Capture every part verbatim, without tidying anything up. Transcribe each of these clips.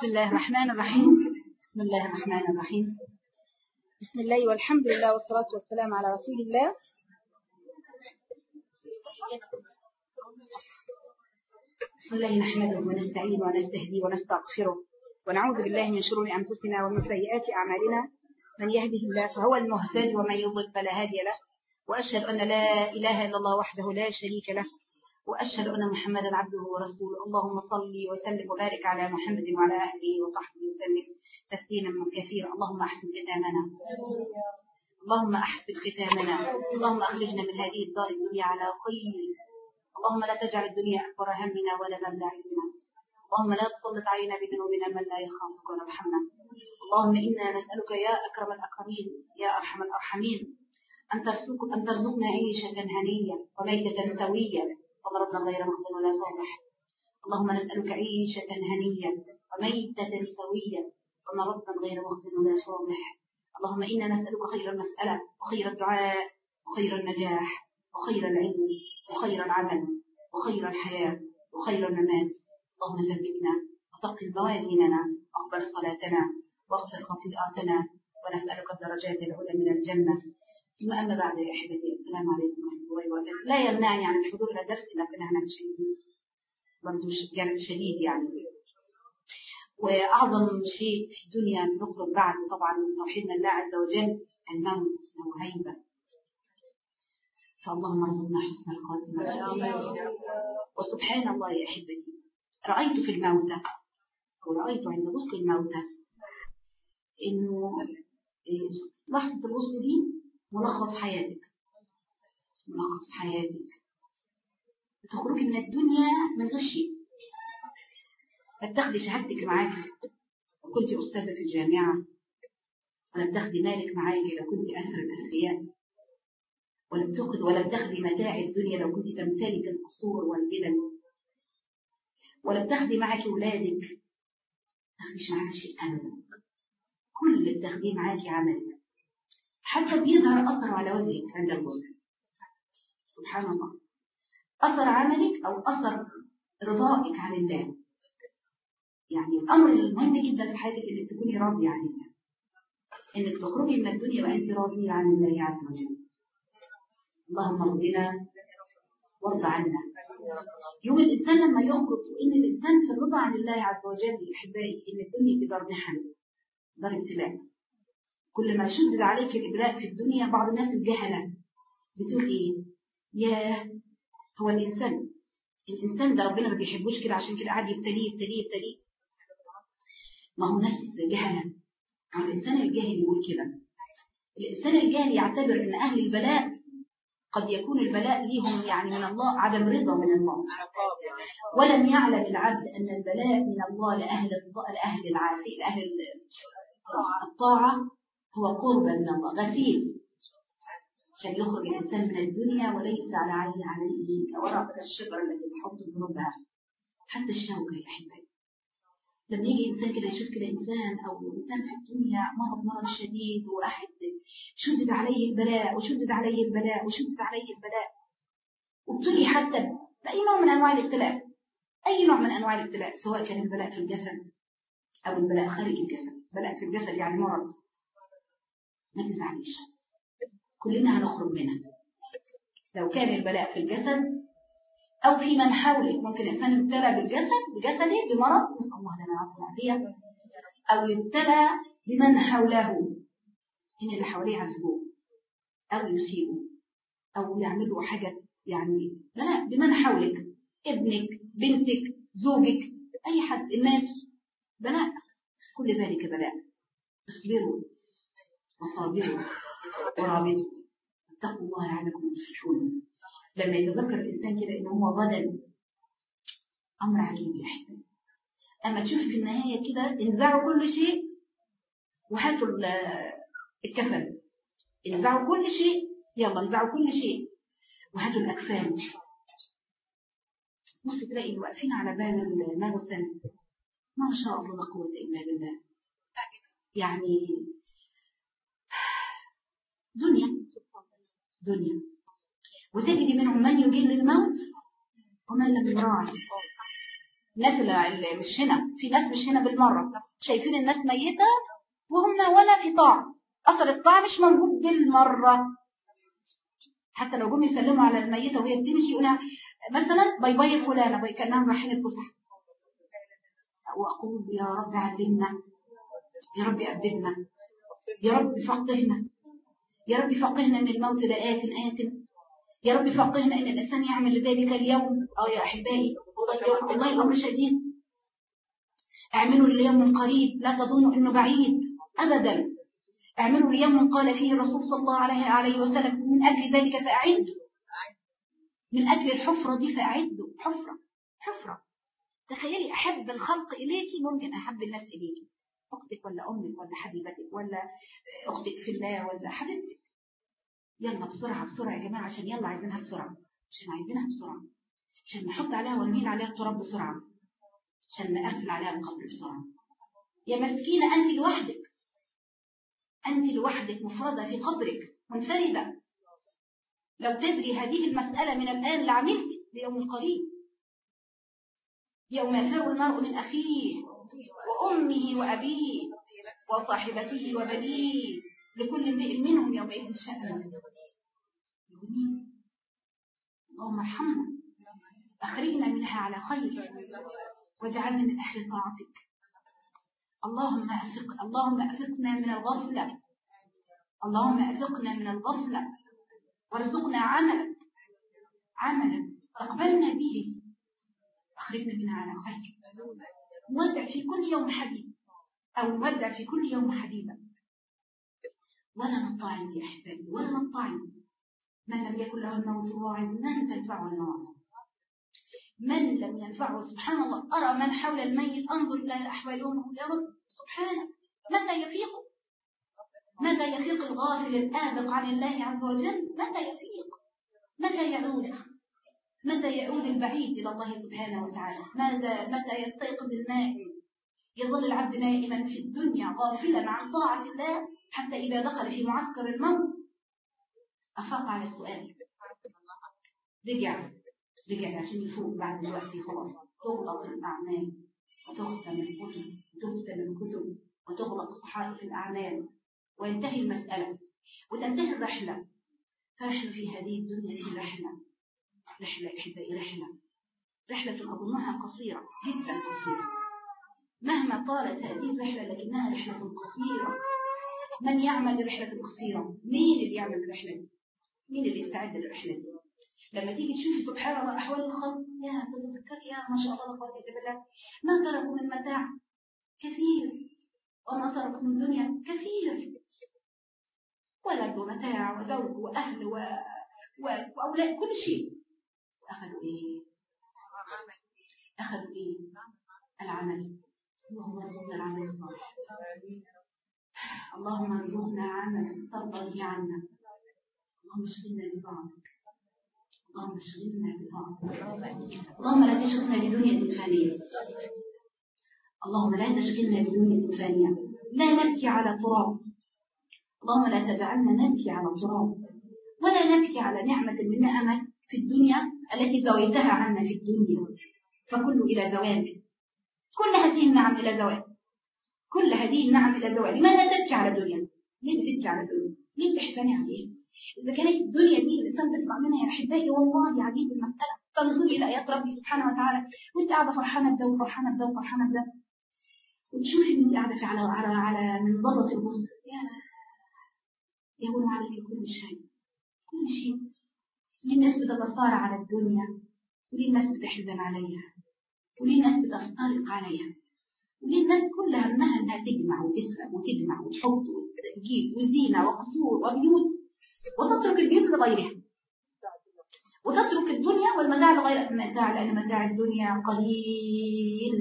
بسم الله الرحمن الرحيم. بسم الله الرحمن الرحيم. بسم الله والحمد لله والصلاة والسلام على رسول الله. بسم الله نحمده ونستعين ونستهدي ونستغفره ونعوذ بالله من شرور أنفسنا ومن سيئات أعمالنا. من يهده الله فهو المهتد ومن يضلل فلا هادي له. وأشهد أن لا إله إلا الله وحده لا شريك له، وأشهد أن محمدا عبده ورسوله. اللهم صل وسلم وبارك على محمد وعلى آله وصحبه وسلم تسليما كثيرا. اللهم أحسن ختامنا، اللهم أحسن ختامنا، اللهم أخرجنا من هذه الدار الدنيا على خير. اللهم لا تجعل الدنيا أكبر همنا ولا مبلغ علمنا. اللهم لا تسلط علينا بذنوبنا من لا يخافك ولا يرحمنا. اللهم إنا نسألك يا أكرم الأكرمين يا أرحم الأرحمين أن ترزقنا أن ترزقنا عيشة هنية وميتة سوية ومرضنا غير مخزن ولا فاضح. اللهم نسألك عيشة هنية وميتة سوية ومرضنا غير مخزن ولا فاضح. اللهم إنا نسألك خير المسألة وخير الدعاء وخير النجاح وخير العلم وخير العمل وخير الحياة وخير الممات. اللهم ثبتنا وثقل موازيننا واقبل صلاتنا واغفر خطيئاتنا ونسألك الدرجات العلى من الجنة. ثم أما بعد يا أحبتي، السلام عليكم ورحمة الله وبركاته. لا يمنعني عن الحضور إلى الدرس إلا كنا هناك شديد برضه كانت شديد يعني. وأعظم شيء في الدنيا نخرج بعد طبعا توحيدنا الله عز وجل الموت وهيبة. فاللهم ارزقنا حسن الخاتمة. وسبحان الله يا أحبتي، رأيت في الموتى ورأيت عند وصل الموتى إنه لحظة الوصل دي ملخص حياتك، ملخص حياتك. تخرجي من الدنيا من غير شيء، بتاخدي شهادتك معاك وكنت أستاذة في الجامعة، ولا بتاخدي مالك معاك لو كنت أثر الأثرياء، ولا بتاخدي ولا بتاخدي متاع الدنيا لو كنت تمتلك القصور والبلد، ولا بتاخدي معاك أولادك، ما تاخديش معاك شيء أبدا. كل اللي بتاخديه معاك عملك، حتى بيظهر أثر على وجهك عند الوصل. سبحان الله، أثر عملك أو أثر رضائك عن الله. يعني الأمر المهم جدا في حياتك إنك تكوني راضية عن الله، إنك تخرجي من الدنيا وأنت راضية عن الله عز وجل. اللهم ارضنا وارض عنا. يوم الإنسان لما يخرج، إن الإنسان في الرضا عن الله عز وجل يا أحبائي، إن الدنيا في دار محن، دار ابتلاء. كل ما شدد عليك الإبلاء في الدنيا، بعض الناس الجهلة بتقول إيه؟ ياه، هو الإنسان الإنسان ده ربنا ما بيحبوش كده، عشان كده قاعد يبتليه يبتليه يبتليه. ما هو ناس جهلة. هو الإنسان الجاهل يقول كده. الإنسان الجاهل يعتبر إن أهل البلاء قد يكون البلاء ليهم يعني من الله، عدم رضا من الله. ولم يعلم العبد أن البلاء من الله لأهل لأهل العافية لأهل الطاعة هو قرب من الله، غسيل عشان يخرج الإنسان من الدنيا وليس على عين عليه كورقة الشجرة التي تحط ذنوبها. حتى الشوكة يا أحبائي، لما يجي إنسان كده يشوف كده إنسان أو إنسان في الدنيا مرض مرض شديد، وواحد شدد عليه البلاء وشدد عليه البلاء وشدد عليه البلاء وابتلي حتى بأي نوع من أنواع الابتلاء، أي نوع من أنواع الابتلاء، سواء كان البلاء في الجسد أو البلاء خارج الجسد. بلاء في الجسد يعني مرض، ما تزعليش، كلنا هنخرج منها. لو كان البلاء في الجسد أو في من حولك، ممكن إنسان يبتلى بالجسد بجسده بمرض، نسأل الله لنا العافية والعافية، أو يبتلى بمن حوله، إن اللي حواليه عذبوه أو يسيبوا أو يعملوا حاجة، يعني بلاء بمن حولك، ابنك بنتك زوجك أي حد، الناس بلاء، كل ذلك بلاء. اصبروا وصابروا ورابطوا اتقوا الله لعلكم تفلحون. لما يتذكر الإنسان كده إنه هو غدا، أمر عجيب يا أحبابي. أما تشوف في النهاية كده، انزعوا كل شيء وهاتوا الكفن، انزعوا كل شيء، يلا انزعوا كل شيء وهاتوا الأكفان. بص تلاقي اللي واقفين على باب المغسل ما شاء الله لا قوة إلا بالله، يعني دنيا دنيا. وتجد منهم من يجيل الموت ومن لم يراعي. الناس اللي مش هنا، في ناس مش هنا بالمرة شايفين الناس ميتة وهم ولا في طاعة، أثر الطاعة مش موجود بالمرة. حتى لو جم يسلموا على الميتة وهي بتمشي يقولها مثلا باي باي فلانة، باي كأنها رايحين الفسحة، وأقول يا رب علمنا، يا رب أدبنا، يا رب فقهنا، يا رب فقهنا ان الموت لآت آت، يا رب فقهنا ان الانسان يعمل ذلك اليوم. اه يا احبائي والله والله الامر شديد. اعملوا ليوم قريب لا تظنوا انه بعيد ابدا. اعملوا ليوم قال فيه الرسول صلى الله عليه عليه وسلم من اجل ذلك فاعدوا، من اجل الحفره دي فاعدوا. حفره حفره. تخيلي احب الخلق اليكي ممكن احب الناس اليكي، اختك ولا امك ولا حبيبتك ولا اختك في الله ولا حبيبتك. يلا بسرعه بسرعه يا جماعه، عشان يلا عايزينها بسرعه، عشان عايزينها بسرعه، عشان نحط عليها ونميل عليها التراب بسرعه، عشان نقفل عليها القبر بسرعه. يا مسكينه انت لوحدك، انت لوحدك مفرده في قبرك منفرده. لو تدري هذه المساله من الان لعملت ليوم قريب، يوم يفر المرء من اخيه وامه وابيه وصاحبته وبنيه لكل امرئ منهم يومئذ شأن يغنيه. اللهم ارحمنا، اخرجنا منها على خير، واجعلنا من اهل طاعتك. اللهم افق اللهم افقنا من الغفله، اللهم افقنا من الغفله، وارزقنا عملا عملا تقبلنا به، اخرجنا منها على خير. نودع في كل يوم حبيب، او نودع في كل يوم حبيبا، ولا نطعن يا احبابي، ولا نطعن. من لم يكن له الموت واعظ لن تنفعه النار، من لم ينفعه سبحان الله. أرى من حول الميت أنظر إلى أحوالهم يا رب سبحانه، متى يفيق؟ متى يفيق الغافل الآبق عن الله عز وجل؟ متى يفيق؟ متى يعود؟ متى يعود البعيد إلى الله سبحانه وتعالى؟ ماذا متى يستيقظ النائم؟ يظل العبد نائما في الدنيا غافلا عن طاعة الله حتى إذا دخل في معسكر الموت أفاق على السؤال، رجع رجع عشان يفوق بعد الوقت. خلاص تغلق الأعمال وتختم الكتب وتختم الكتب وتغلق صحائف الأعمال وينتهي المسألة وتنتهي الرحلة. فنحن في هذه الدنيا في رحلة، رحلة أحبائي، رحلة رحلة أظنها قصيرة جدا، قصيرة مهما طالت هذه الرحلة لكنها رحلة قصيرة. من يعمل الرحلة القصيرة؟ مين اللي يعمل الرحلة دي؟ مين اللي يستعد للرحلة دي؟ لما تيجي تشوفي سبحان الله أحوال الخلق، يا تتذكري يا ما شاء الله لا قوة إلا بالله، ما تركوا من متاع كثير وما تركوا من دنيا كثير، ولد ومتاع وزوج وأهل و... و... وأولاد كل شيء. أخذوا إيه؟ أخذوا إيه؟ العمل. اللهم ارزقنا العمل الصالح، اللهم ارزقنا عملا ترضى به عنا، اللهم اشغلنا بطاعتك، اللهم اشغلنا بطاعتك، اللهم لا تشغلنا بدنيا فانية، اللهم لا تشغلنا بدنيا فانية، لا نبكي على تراب، اللهم لا تجعلنا نبكي على تراب، ولا نبكي على نعمة من نعمك في الدنيا التي زويتها عنا في الدنيا، فكل إلى زوال، كل هذه النعم إلى زوال، كل هذه النعم إلى زوال. لماذا تبكي على الدنيا؟ ليه بتبكي على الدنيا؟ ليه بتحزني عليها؟ إذا كانت الدنيا دي الإنسان بيطلع منها يا أحبائي والله عجيب المسألة، تنظري إلى آيات ربي سبحانه وتعالى وأنت قاعدة فرحانة بده وفرحانة بده وفرحانة بده، وتشوفي أنت قاعدة في على على على منضدة البسط، يا يهون عليك كل شيء، كل شيء. ليه الناس بتتصارع على الدنيا؟ وليه الناس بتحزن عليها؟ وليه الناس بتفترق عليها؟ وليه الناس كلها همها انها تجمع وتسرق وتجمع وتحط وتجيب وزينه وقصور وبيوت، وتترك البيوت لغيرها، وتترك الدنيا والمتاع لغير المتاع، لان متاع الدنيا قليل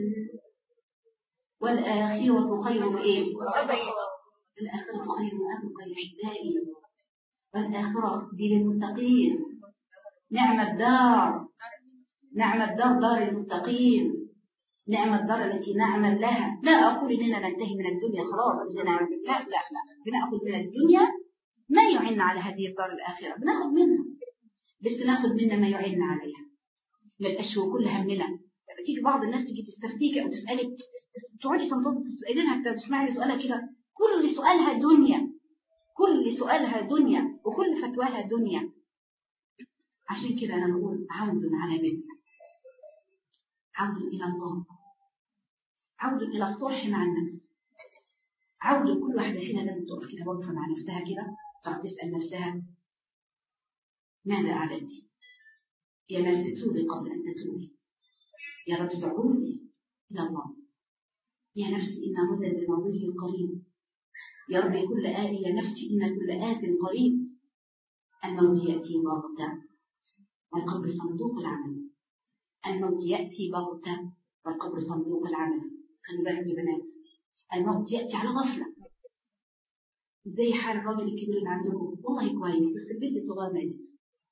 والاخره خير وايه؟ الاخره خير وابقى يا احبائي، والاخره دي للمتقين. نعم الدار، نعم الدار دار المتقين، نعم الدار التي نعمل لها. لا أقول إننا ننتهي من الدنيا خلاص، إننا لا لا لا، بنأخذ من الدنيا ما يعين على هذه الدار الآخرة، بنأخذ منها، بس نأخذ منها ما يعين عليها. ما الأشياء كلها همنا تيجي بعض الناس تيجي تستفتيك او تسالك، تقعدي تنتظر تسالي لها، تسمعي سؤالها كده، كل سؤالها دنيا، كل سؤالها دنيا، وكل فتواها دنيا. عشان كده انا بقول عود على بيتنا، عود الى الله، عود الى الصلح مع النفس، عود كل واحده فينا لازم تقف كده واقفه مع نفسها كده، تقعد تسال نفسها ماذا اعددت؟ يا نفس توبي قبل ان تتوبي، يا رب عودي الى الله، يا نفسي ان هدى بماضيه قريب، يا رب كل آت يا نفسي ان كل آت قريب، الموت ياتي بغتة والقبر صندوق العمل، الموت ياتي بغتة والقبر صندوق العمل. خلي بالكم يا بنات، الموت ياتي على غفله. زي حال الراجل الكبير اللي عندكم، والله كويس بس البنت الصغيره ماتت.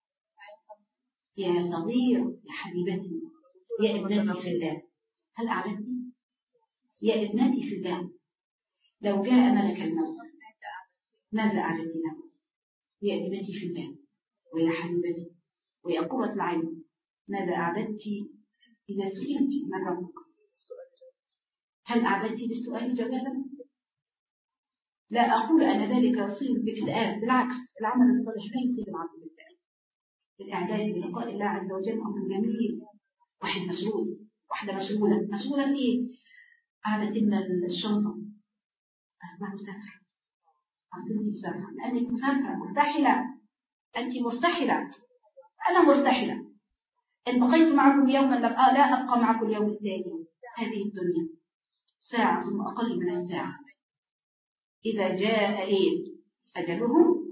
يا صغير يا حبيبتي يا ابنتي في الله، هل اعلمتي؟ يا ابنتي في الله، لو جاء ملك الموت ماذا اعددت له؟ يا ابنتي في الله ويا حبيبتي ويا قرة العين، ماذا اعددت اذا سئلت من ربك؟ هل اعددت للسؤال جوابا؟ لا اقول ان ذلك يصيب باكتئاب، بالعكس العمل الصالح لا يصيب العبد باكتئاب. الاعداد بلقاء الله عز وجل امر جميل. واحد مشغول، واحده مشغوله، مشغوله بايه؟ قاعده تملى الشنطه، اسمها مسافره، اصل انت مسافره لانك مسافره مرتحله، انت مرتحله، انا مرتحله، ان بقيت معكم يوما لا ابقى معكم اليوم الثاني. هذه الدنيا ساعه ثم اقل من الساعه، اذا جاء ايه اجلهم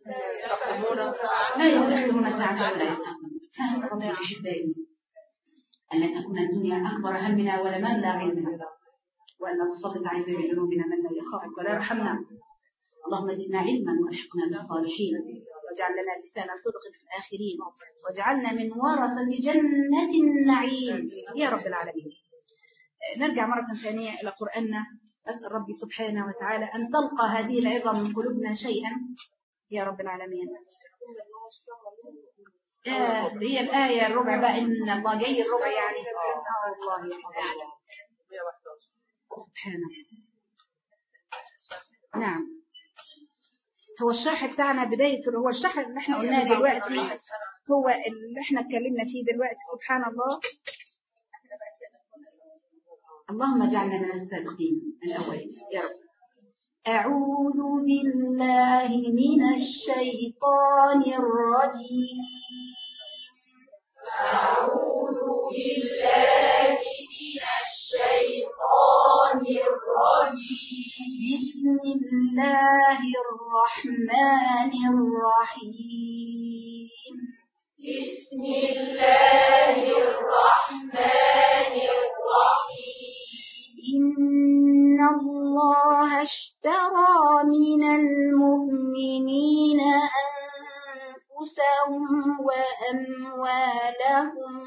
لا يستأخرون ساعه ولا يستقدمون. فهذا ربي احبائي ان لا تكون الدنيا اكبر همنا ولا مبلغ علمنا، وان نسلط علينا بذنوبنا من لا يخافك ولا يرحمنا. اللهم زدنا علما والحقنا بالصالحين، واجعل لنا لسان صدق في الاخرين، واجعلنا من ورثة جنة النعيم يا رب العالمين. نرجع مرة ثانية إلى قرآننا. أسأل ربي سبحانه وتعالى أن تلقى هذه العظة من قلوبنا شيئا يا رب العالمين. آه هي الآية الربع بقى، إن الله جاي الربع يعني آه الله سبحانه. نعم، هو الشرح بتاعنا بداية، هو الشرح اللي احنا قلناه دلوقتي هو اللي احنا اتكلمنا فيه دلوقتي. سبحان الله. اللهم اجعلنا من السابقين الأولين يا رب. أعوذ بالله من الشيطان الرجيم. أعوذ بالله من الشيطان الرجيم. بسم الله الرحمن الرحيم. بسم الله الرحمن الرحيم. إن الله اشترى من المؤمنين أنفسهم وأموالهم.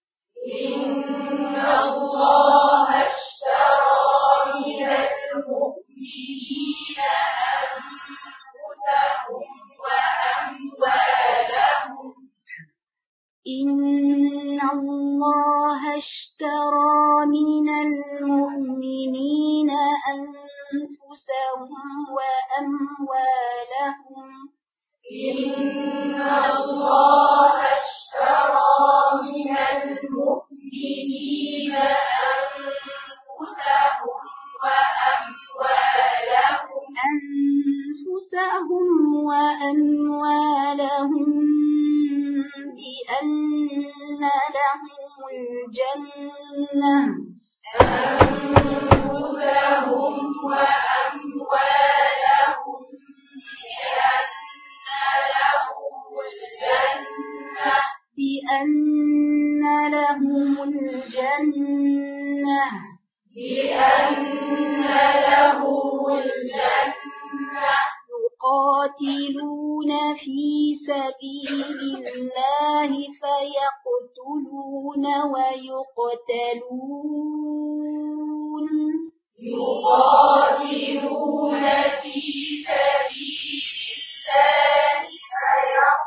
إن الله اشترى من المؤمنين أنفسهم وأموالهم. إن الله اشترى من المؤمنين أنفسهم وأموالهم. إن الله اشترى من المؤمنين أنفسهم وأموالهم أنفسهم وأموالهم بأن لهم الجنة. أنفسهم وأموالهم بأن لهم الجنة. بأن لهم الجنة. بأن لهم الجنة. يقاتلون في سبيل الله فيقتلون ويقتلون. يقاتلون في سبيل الله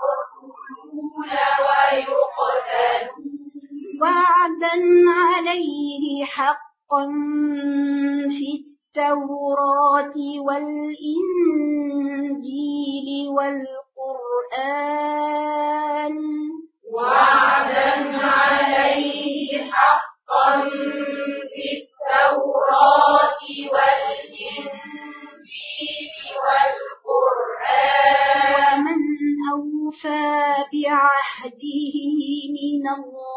فيقتلون ويقتلون. وعدا عليه التوراة والإنجيل والقرآن وعدا عليه حقا في التوراة والإنجيل والقرآن ومن أوفى بعهده من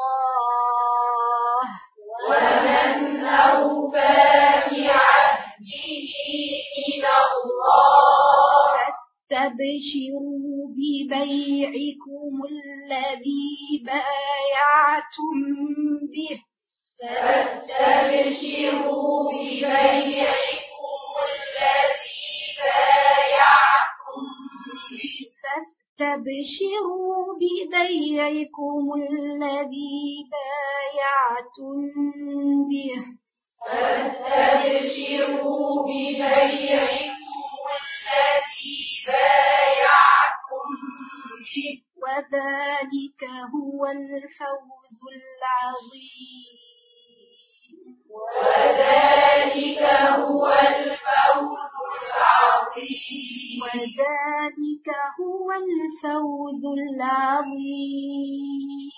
الله ومن أوفى بعهده من الله فاستبشروا ببيعكم الذي بايعتم به فاستبشروا ببيعكم الذي بايعتم به فاستبشروا ببيعكم الذي بايعتم به فاستبشروا ببيعكم الذي بايعتم به وذلك هو الفوز العظيم وذلك هو الفوز العظيم وذلك هو الفوز العظيم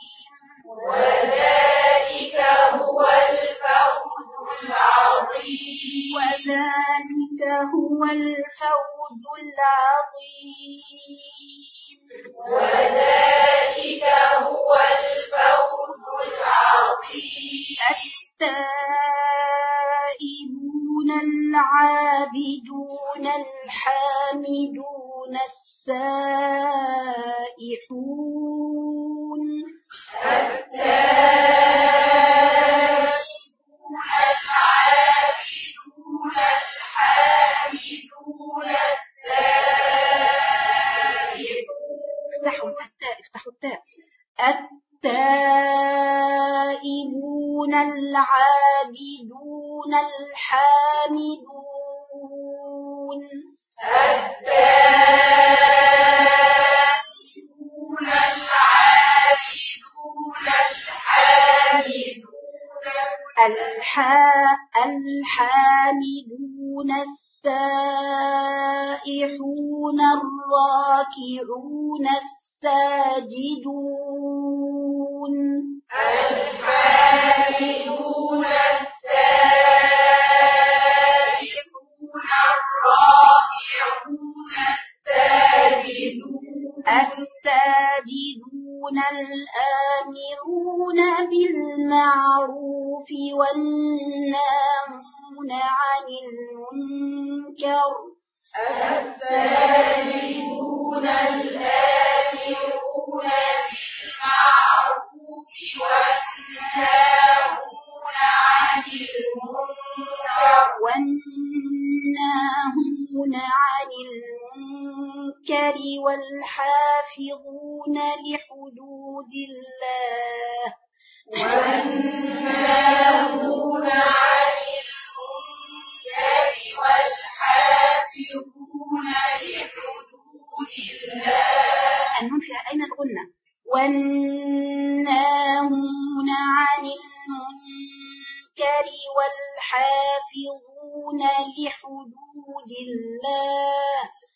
وذلك هو الفوز العظيم وذلك هو الفوز العظيم وذلك هو الفوز العظيم التائبون العابدون الحامدون السائحون التائبون العابدون الحامدون السائحون افتحوا التاء افتحوا التاء التائبون العابدون الحامدون التائبون العابدون الحامدون الحا الحامدون السائحون الراكعون الساجدون الحامدون السائحون الراكعون الساجدون الساجدون الآمرون بالمعروف والناهون عن المنكر الساجدون الآمرون بالمعروف والناهون عن المنكر والناهون عن المنكر والحافظون لحدود الله والناهون عن المنكر والحافظون لحدود الله النون فيها أين الغنة والناهون عن المنكر والحافظون لحدود الله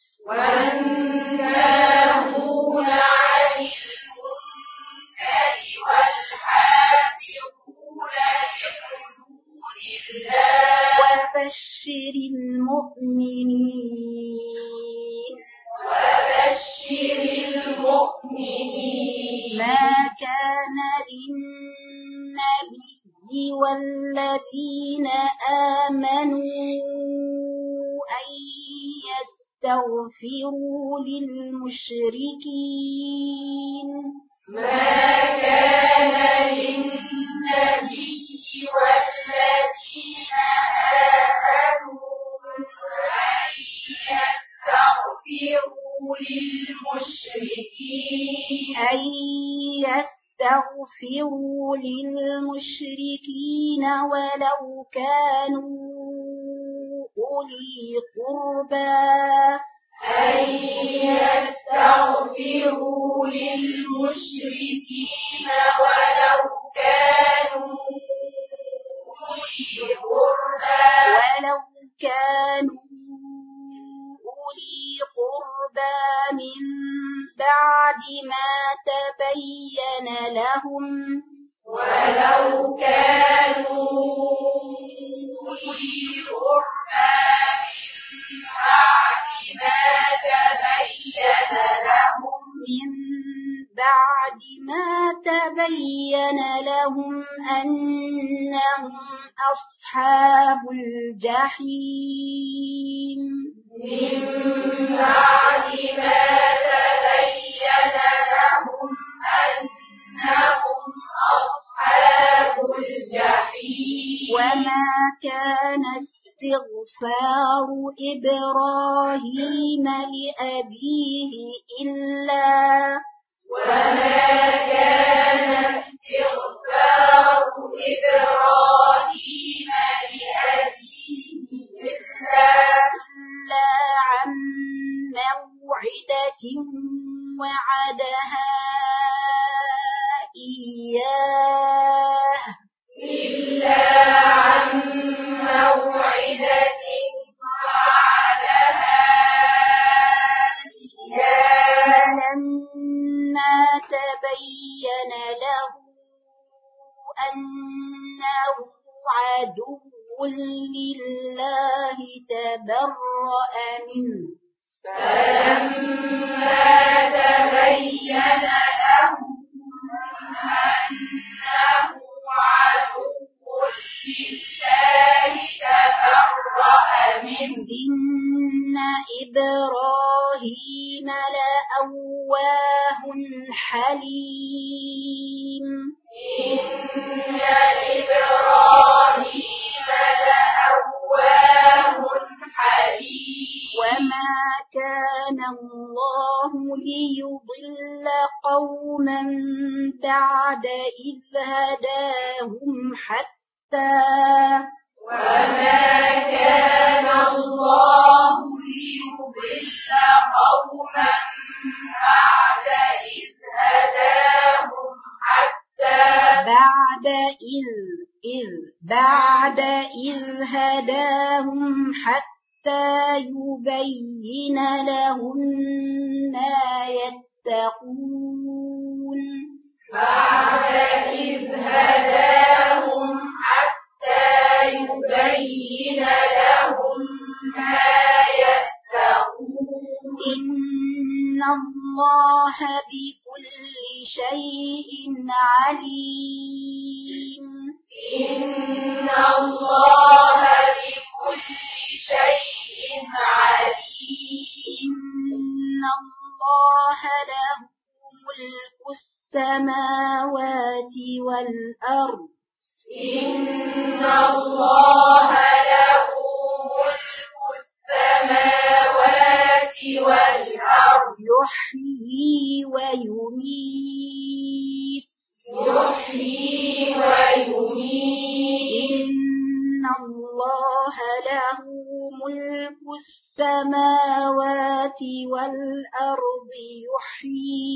والناهون عن المنكر والحافظون لحدود الله وبشر المؤمنين وبشر المؤمنين ما كان للنبي والذين آمنوا أن يستغفروا للمشركين ما كان للنبي والذين آمنوا أن يستغفروا للمشركين أن يستغفروا للمشركين ولو كانوا أولي قربى أن يستغفروا للمشركين ولو كانوا أولي قربى ولو كانوا أولي قربى من بعد ما تبين لهم ولو كانوا أولي قربى من بعد ما تبين لهم من بعد ما تبين لهم أنهم أصحاب الجحيم من بعد ما تبين لهم أنهم أصحاب الجحيم وما كان استغفار إبراهيم لأبيه إلا وما كان استغفار إبراهيم لأبيه إلا إلا عن موعدة وعدها إياه إلا عن موعدة وعدها إياه فلما تبين له أنه عدو لله تبرأ منه فلما تبين له أنه عدو لله تبرأ منه إن إبراهيم لأواه حليم إن إبراهيم لأواه حليم وما كان الله ليضل قوما بعد إذ هداهم حتى وما كان الله ليضل قوما بعد إذ هداهم حتى بعد إذ إذ بعد إذ هداهم حتى يبين لهم ما يتقون بعد إذ هداهم حتى يبين لهم ما يتقون إن الله بكل شيء عليم إن الله بكل شيء عليم إن الله له ملك السماوات والأرض إن الله له ملك السماوات والأرض يحيي ويميت يحيي ويميت إن الله له ملك السماوات والأرض يحيي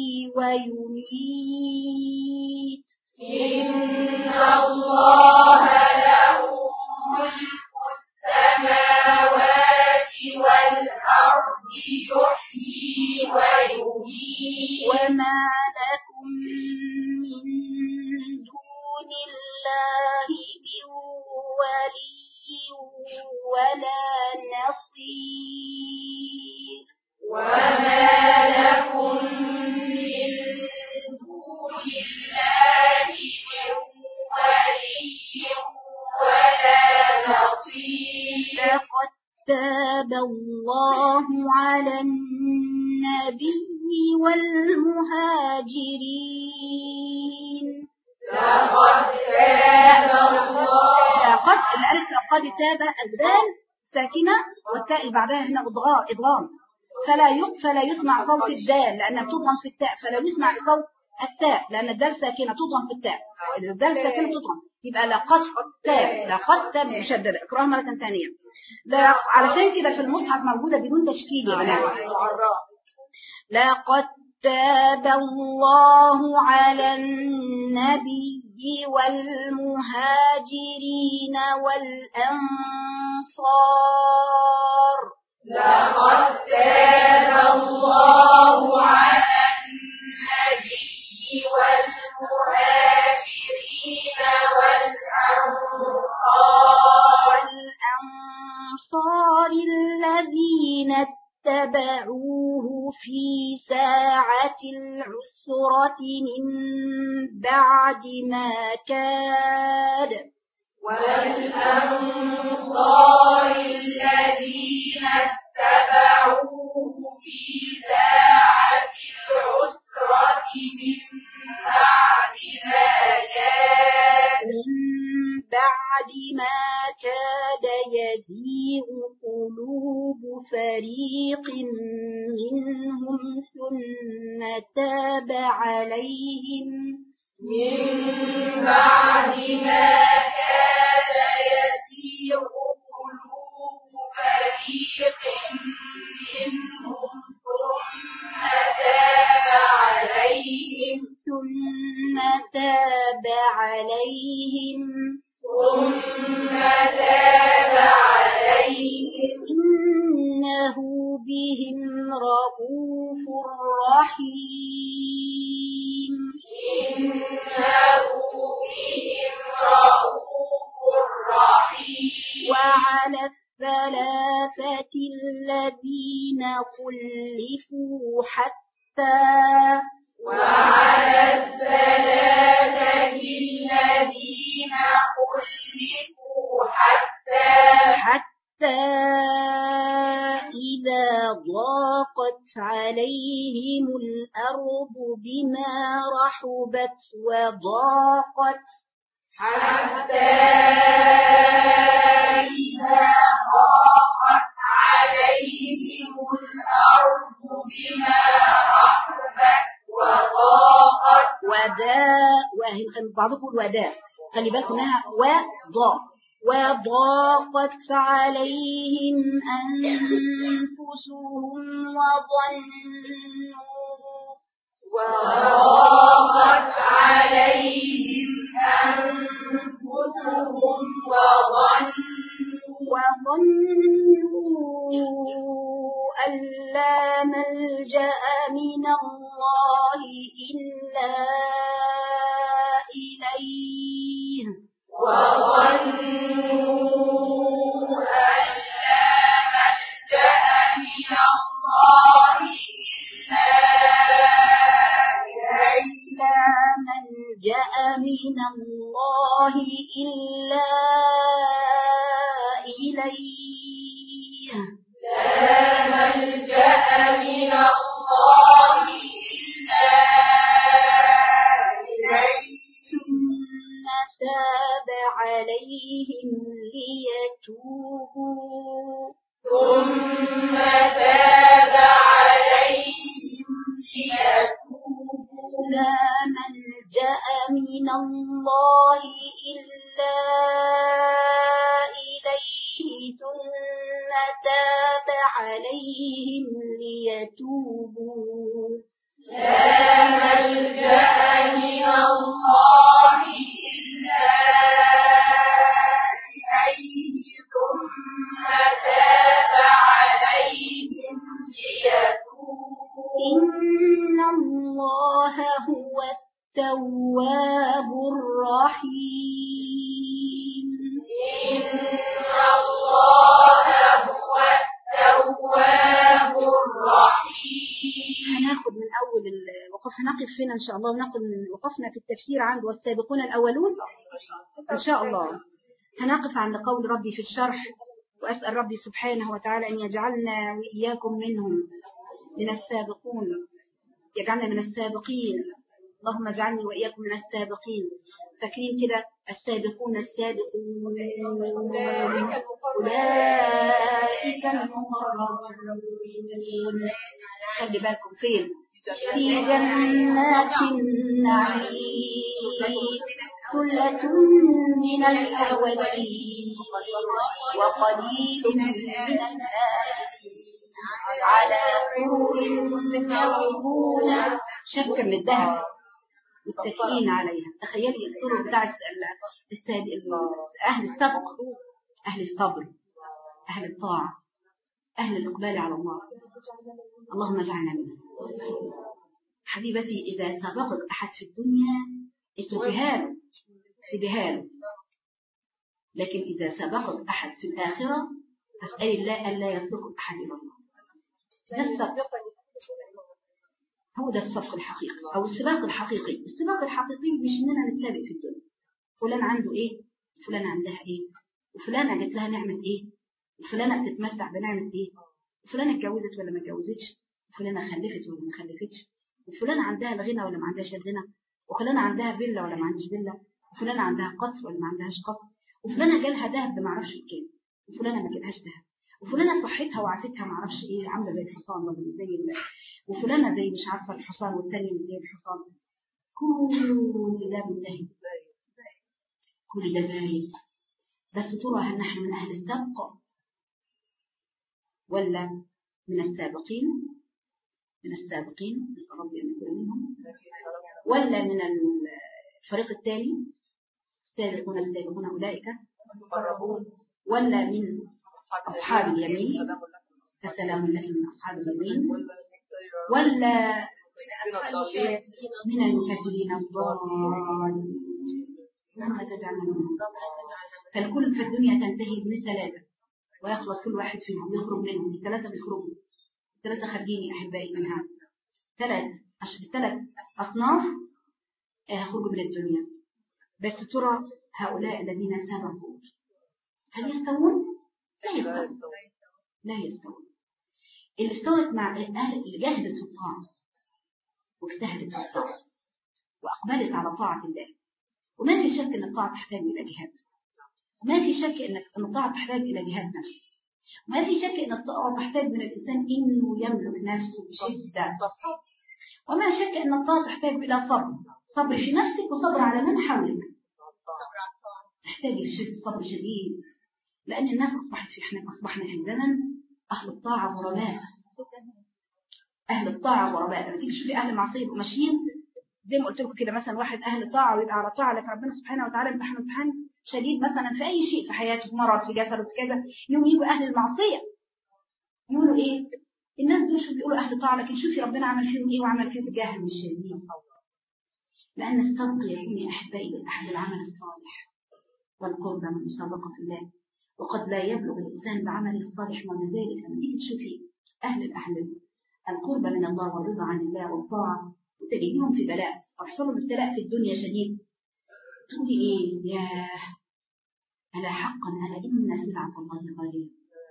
ويميت إن الله له ملك السماوات والأرض يحيي ويميت وما لكم من دون الله من ولي ولا نصير وما لكم من دون الله من ولي ولا نصير لقد تاب الله على النبي والمهاجرين لقد تاب الله لقد الألف لقد تاب الدال ساكنة والتاء اللي بعدها هنا إضغام إضغام فلا يق فلا يسمع صوت الدال لأنها تضغم في التاء فلا يسمع صوت التاء لأن الدال ساكنة تضغم في التاء الدال ساكنة تضغم يبقى لقد تاب لقد تاب مشددة اقراها مرة ثانية لا علشان كده في المصحف موجودة بدون تشكيل يا بنات لقد تاب الله على النبي والمهاجرين والأنصار الذين اتبعوه في ساعة العسرة من بعد ما كاد والأنصار الذين اتبعوه في ساعة العسرة من بعد ما كاد من بعد ما كاد يزيغ قلوب فريق منهم ثم تاب عليهم من بعد ما كاد يزيغ قلوب فريق منهم ثم تاب عليهم ثم تاب عليهم ثم تاب عليهم إنه بهم رؤوف رحيم إنه بهم رؤوف رحيم وعلى الثلاثة الذين خلفوا حتى وعلى الثلاثة الذين خلفوا حتى حتى إذا ضاقت عليهم الأرض بما رحبت وضاقت حتى إذا ضاقت عليهم الأرض بما رحبت وضاقت ودا وهي خلي بعضكم الودا خلي بالكم انها وضا وضاقت عليهم أنفسهم وظنوا وضاقت عليهم أنفسهم وظنوا وظنوا أن لا ملجأ من الله إلا إليه وظنوا أن لا ملجأ من الله إلا إليه لا ملجأ من الله إلا إليه لا ملجأ من الله إلا إليه ثم تاب عليهم ليتوبوا ثم تاب عليهم ليتوبوا لا ملجأ من الله إلا إليه ثم تاب عليهم ليتوبوا لا ملجأ من الله إلا إليه ثم تاب عليهم ليتوبوا إن الله هو التواب الرحيم إن الله هو التواب الرحيم هناخد من أول الوقف هنقف هنا إن شاء الله ونقل من وقفنا في التفسير عند والسابقون الأولون إن شاء الله هنقف عند قول ربي في الشرح وأسأل ربي سبحانه وتعالى أن يجعلنا وإياكم منهم من السابقون يجعلنا من السابقين اللهم اجعلني وإياكم من السابقين فاكرين كده السابقون السابقون أولئك المقربون خلي بالكم فين في جنات النعيم ثلة من الأولين وقليل من الآخرين على سرر موضونة شبكة من الذهب متكئين عليها تخيلي السرر بتاع الساد أهل السبق أهل الصبر أهل الطاعة أهل الإقبال على الله اللهم اجعلنا منهم حبيبتي إذا سبقك أحد في الدنيا اتركها له سيبها له لكن إذا سبقك أحد في الآخرة أسأل الله ألا يسبق أحد إلى الله. ده السبق، هو ده السبق الحقيقي أو السباق الحقيقي. السباق الحقيقي مش إننا نتسابق في الدنيا، فلان عنده إيه، فلان عندها إيه، وفلانة جات لها نعمة إيه، وفلانة بتتمتع بنعمة إيه، وفلانة اتجوزت ولا ما اتجوزتش، وفلانة خلفت ولا ما خلفتش، وفلانة عندها الغنى ولا ما عندهاش الغنى، وفلانة عندها فيلا ولا ما عندهاش فيلا، وفلانة عندها قصر ولا ما عندهاش قصر، وفلانة جالها دهب ما اعرفش بكام، وفلانة ما جالهاش دهب، وفلانة صحتها وعافتها ما اعرفش ايه، عامله زي الحصان ولا زي ال... وفلانة زي مش عارفه الحصان والثانيه زي الحصان. كل ده منتهي، كل ده زايد. بس ترى هل نحن من اهل السبق ولا من السابقين؟ من السابقين، نسأل ربي أن نكون منهم، ولا من الفريق الثاني السابقون السابقون أولئك المقربون، ولا من أصحاب اليمين السلام لك من أصحاب اليمين، ولا من المكافرين الضالين مما تجعلنا منهم. فالكل في الدنيا تنتهي من الثلاثة ويخلص كل واحد فيهم يخرج منهم، الثلاثة بيخرجوا، الثلاثة خارجين أحبائي من هذا ثلاث عشان ثلاث أصناف هيخرجوا من الدنيا. بس ترى هؤلاء الذين سبقوا هل يستوون؟ لا يستوون، لا يستوون. اللي استوت مع الأهل اللي جاهدت في الطاعة واجتهدت في الطاعة وأقبلت على طاعة الله، وما في شك أن الطاعة تحتاج إلى جهاد، وما في شك أن الطاعة تحتاج إلى جهاد نفس، ما في شك أن الطاعة تحتاج من الإنسان إنه يملك نفسه بشدة، وما شك أن الطاعة تحتاج إلى صبر، صبر في نفسك وصبر على من حولك، تحتاج إلى صبر شديد، لأن الناس أصبحت في إحنا أصبحنا في زمن أهل الطاعة غرباء، أهل الطاعة غرباء. لما تيجي تشوفي أهل المعصية يبقوا ماشيين زي ما قلت لكم كده، مثلا واحد أهل طاعة ويبقى على طاعة لك ربنا سبحانه وتعالى امتحان امتحان شديد مثلا في أي شيء في حياته، في مرض في جسده في كذا، يوم يجوا أهل المعصية يقولوا إيه؟ الناس دول شو بيقولوا أهل طاعة، لكن شوفي ربنا عمل فيهم إيه وعمل فيهم بجاهل مش شديد. لأن السبق يكون يا أحبائي بالأحد العمل الصالح والقرب من المسابقة في الله، وقد لا يبلغ الإنسان بعمله الصالح وما ذلك. لما تيجي تشوفي أهل الأهل القرب من الله والرضا عن الله والطاعة وتجديهم في بلاء ويحصلوا ابتلاء في الدنيا شديد، تقولي إيه؟ ياه، ألا حقا ألا إن سلعة الله غالية،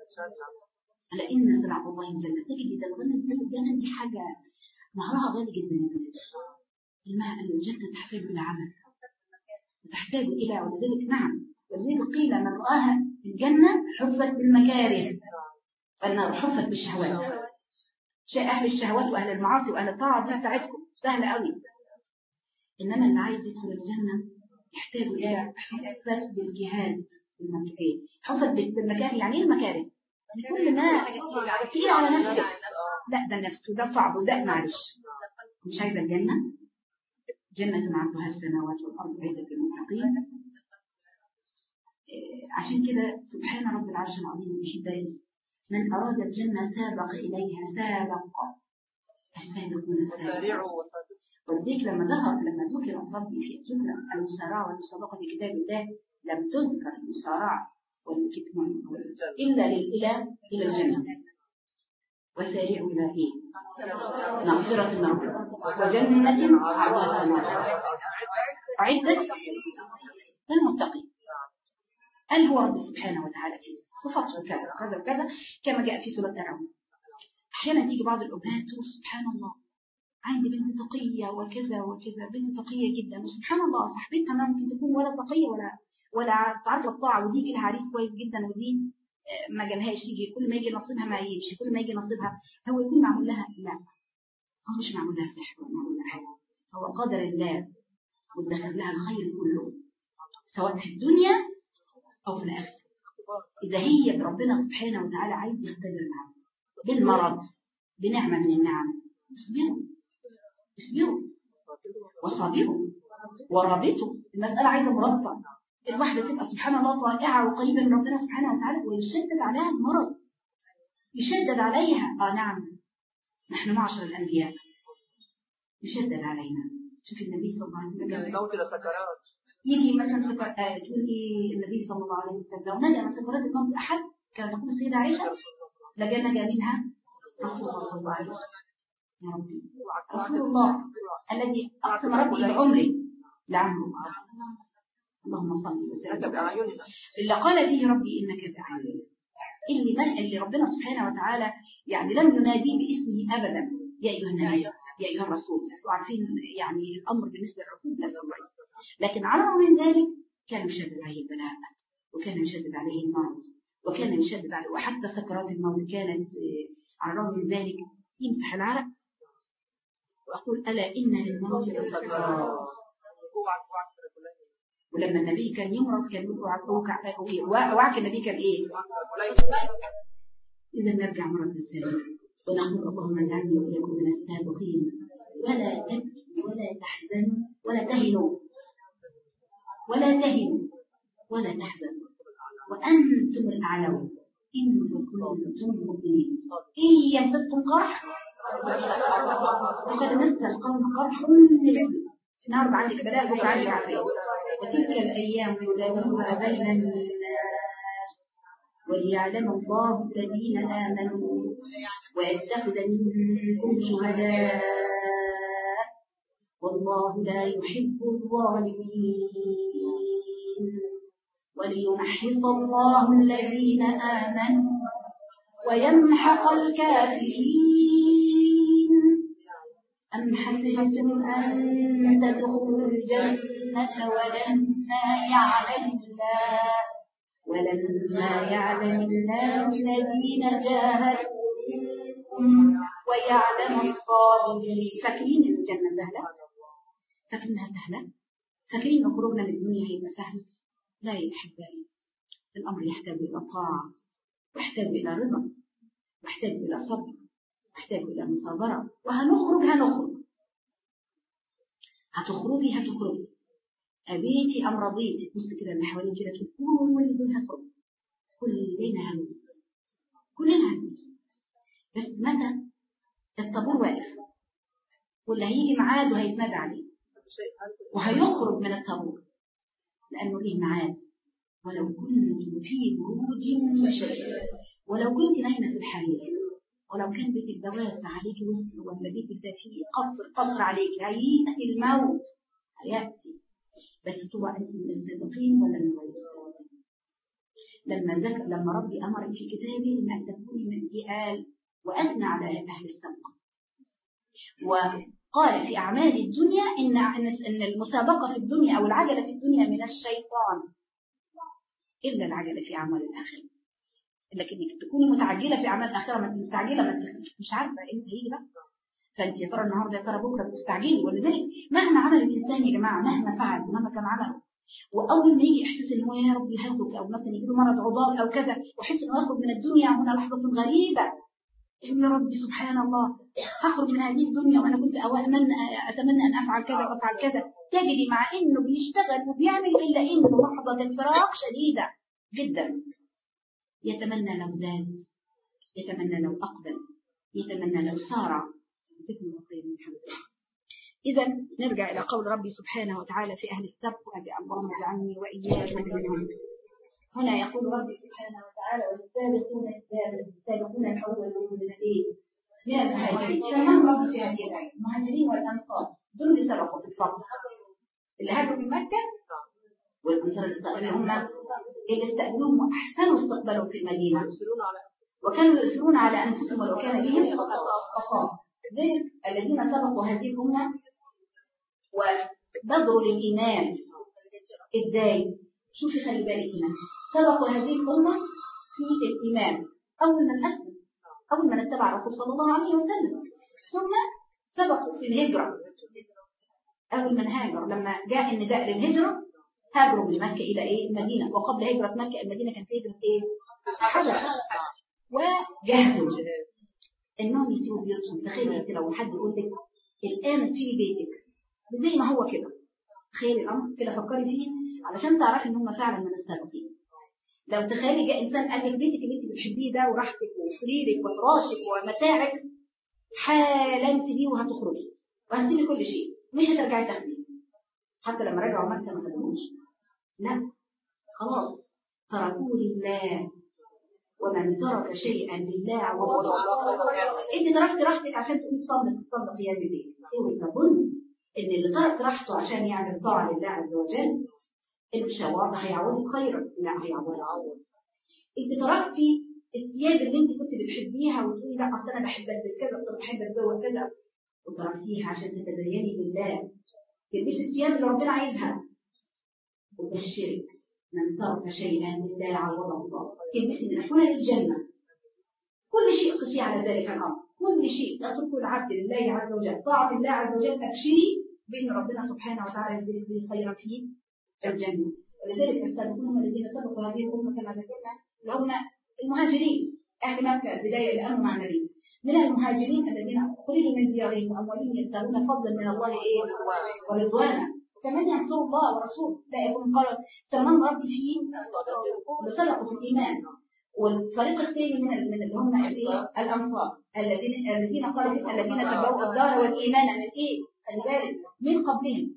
ألا إن سلعة الله الجنة. تجدي ده الجنة دي حاجة مهرها غالي جدا، الماء الجنة تحتاج إلى عمل وتحتاج إلى، ولذلك نعم، ولذلك قيل من رآها الجنة حفت بالمكاره والنار حفت بالشهوات. شيء أهل الشهوات وأهل المعاصي وأهل الطاعة دي بتاعتكم سهلة قوي، إنما اللي عايز يدخل الجنة يحتاج إلى حفت بالجهاد بالمكاره. حفت بالمكاره يعني إيه المكاره؟ كل ما تيجي على نفسك، لا ده نفسه ده صعب وده معلش، مش عايزة الجنة. جنة عرضها السماوات والأرض عدة للمتقين. عشان كده سبحان رب العرش العظيم أحبائي، من أراد الجنة سابق إليها، سابق السابقون السابقون. ولذلك لما ظهر لما ذكر ربي في ذكر المسارعة والمسابقة في كتاب الله، لم تذكر المسارعة والكتمان إلا إلى إلى الجنة. وسارعوا إلى إيه؟ مغفرة من ربكم وجنة عرضها السماوات أعدت للمتقين. قال هو رب سبحانه وتعالى فيه صفاته كذا كذا كذا كما جاء في سورة الأنعام. أحيانا تيجي بعض الأمهات تقول سبحان الله عندي بنت تقية وكذا وكذا، بنت تقية جدا، وسبحان الله صاحبتها ما ممكن تكون ولا تقية ولا ولا تعرف الطاعة، ودي لها عريس كويس جدا ودي ما جالهاش، يجي كل ما يجي نصيبها ما يمشي، كل ما يجي نصيبها هو يكون معمول لها، لا هو مش معمول لها سحر ولا معمول لها حاجة، هو قدر الله ودخل لها الخير كله سواء في الدنيا أو في الآخرة. إذا هي بربنا سبحانه وتعالى عايز يختبر العبد بالمرض بنعمة من النعم، اصبروا اصبروا وصابروا ورابطوا. المسألة عايزة مربطة، الواحدة تبقى سبحان الله طائعة وقريبة من ربنا سبحانه وتعالى ويشدد عليها المرض، يشدد عليها. آه نعم، نحن معشر الأنبياء يشدد علينا. شوف النبي صلى الله عليه وسلم يجي مثلا تقول لي النبي صلى الله عليه وسلم لو نجا من سكرات الموت أحد كانت تقول السيدة عائشة لجنة منها رسول الله صلى الله عليه وسلم. يا ربي رسول الله الذي أقسم ربي بعمري لعمره. اللهم صل وسلم. إلا قال فيه ربي إنك بأعيننا. اللي من اللي ربنا سبحانه وتعالى يعني لم يناديه باسمه أبدا. يا أيها النبي يا أيها الرسول. وعارفين يعني الأمر بالنسبة للرسول لازم الله. لكن على الرغم من ذلك كان يشدد عليه البلاء وكان يشدد عليه المرض وكان يشدد عليه وحتى سكرات الموت كانت على الرغم من ذلك يمسح العرق وأقول ألا إن للموت لسكرات. ولما النبي كان يمرض كان يقول وعك النبي كان إيه؟ إذا نرجع مرة ثانية ونقول اللهم اجعلني وإياكم من السابقين ولا تبكي ولا تحزنوا ولا تهنوا ولا تهنوا ولا تحزنوا وأنتم الأعلون إن كنتم مؤمنين. إن يمسسكم قرح وقد مس القوم قرح مثله. النهارده عندك بلاء بكره عندك عافية. وتلك الأيام نداولها بين الناس وليعلم الله الذين آمنوا ويتخذ منكم شهداء والله لا يحب الظالمين وليمحص الله الذين آمنوا ويمحق الكافرين. أم حسبتم أن تدخلوا الجنة ولما يعلم الله ولما يعلم الله الذين جاهدوا منكم ويعلم الصابرين. فاكرين الجنة سهلة؟ فاكرينها سهلة؟ فاكرين أن خروجنا من الدنيا هيبقى سهل؟ لا يا أحبائي، الأمر يحتاج إلى طاعة ويحتاج إلى رضا ويحتاج إلى صبر ويحتاج إلى مصابرة. وهنخرج هنخرج هتخرجي هتخرجي أبيتي أم رضيتي. بص كده اللي حوالين كده كل دول هتخرج. كلنا هنموت كلنا هنموت. بس متى؟ الطابور واقف واللي هيجي ميعاده هيتنادى عليه وهيخرج من الطابور لأنه ليه ميعاد. ولو كنت في بروج مشيدة ولو كنت نايمة في الحرير ولو كان بيتك ده واسع عليك وسط ولا بيتك ده فيه قصر قصر عليك هيأتي الموت هيأتي. بس طبعا أنت من الصادقين ولا من الصادقين؟ لما ذكر لما ربي أمرك في كتابه إنك تكوني من قال وأثنى على أهل السبق وقال في أعمال الدنيا إن إن المسابقة في الدنيا أو العجلة في الدنيا من الشيطان إلا العجلة في أعمال الآخرة. لكن إنك تكوني متعجلة في أعمال الآخرة ما مستعجلة ما مش عارفة إمتى هيجي بقى. فأنت يا ترى النهارده يا ترى بكرة تستعجلي. ولذلك مهما عمل الإنسان يا جماعة مهما فعل مهما كان عمله وأول ما يجي إحساس إن هو يا رب هاخد أو مثلا يجي له مرض عضال أو كذا ويحس إنه ياخد من الدنيا هنا لحظة غريبة إن ربي سبحان الله هخرج من هذه الدنيا وأنا كنت أتمنى أتمنى أن أفعل كذا وأفعل كذا. تجري مع إنه بيشتغل وبيعمل إلا إنه لحظة الفراق شديدة جدا. يتمنى لو زاد يتمنى لو أقبل يتمنى لو سارع. إذا نرجع إلى قول ربي سبحانه وتعالى في أهل السبق اللهم اجعلني وإياكم منهم. هنا يقول ربي سبحانه وتعالى والسابقون السابقون الأولون من الإيه؟ من المهاجرين. فمن ربي في هذه الآية؟ المهاجرين والأنصار دول اللي سبقوا في الفضل اللي هاجروا من مكة والأنصار اللي استقبلوهم اللي استقبلوهم وأحسنوا استقبالهم في المدينة وكانوا يؤثرون على أنفسهم ولو كان بهم خصاصة. ذلك الذين سبقوا هذه الأمة وبذروا للإيمان. إزاي؟ شوفي خلي بالك هنا سبقوا هذه الأمة في الإيمان أول من أسلم أول من اتبع الرسول صلى الله عليه وسلم. ثم سبقوا في الهجرة أول من هاجر لما جاء النداء للهجرة هاجروا من مكة إلى إيه؟ المدينة. وقبل هجرة مكة المدينة كانت هجرة إيه؟ حجر. وجاهدوا إنهم يسيبوا بيوتهم. تخيلي أنت لو حد يقول لك الآن سيبي بيتك زي ما هو كده. تخيلي الأمر كده فكري فيه علشان تعرفي إن هم فعلا من السابقين. لو تخيلي جاء إنسان قال لك بيتك اللي أنت بتحبيه ده وراحتك وسريرك وفراشك ومتاعك حالا سيبيه وهتخرجي وهتسيبي كل شيء مش هترجعي تاخديه. حتى لما رجعوا مكة ما خدوش. لا خلاص تركوه لله ومن ترك شيئا لله عوضه. انت تركت راحتك عشان تقوم تصلي تصلي قيام الليل، اوعي تظن ان اللي ترك راحته عشان يعمل طاعه لله عز وجل الشواب هيعوضك خيرا. لا، هيعوض. انت تركتي الثياب اللي انت كنت بتحبيها وتقولي لا اصل انا بحب البس كذا، اصل بحب اتزوج كذا، وتركتيها عشان تتزيني بالله، تلبسي الثياب اللي ربنا عايزها. وبشرك من ترك شيئا لله عوضه الله، تلبسي من حلل الجنه. كل شيء قسي على ذلك الامر، كل شيء يتركه العبد لله عز وجل، طاعه الله عز وجل، ابشري بان ربنا سبحانه وتعالى يجزيك به خيرا في الجنه. ولذلك السابقون هم الذين سبقوا هذه الامه كما ذكرنا اللي هم المهاجرين اهل مكه البدايه الامر مع النبي. من المهاجرين الذين خرجوا من ديارهم واموالهم يبتغون فضلا من الله ايه ورضوانا، وكمان ينصروا الله ورسوله. لا يكون قال سلمان ربي فيه بصدقوا في الايمان. والفريق الثاني من من اللي هم الانصار الذين الذين قالوا الذين تبوأوا الدار والايمان من ايه؟ خلي بالك من قبلهم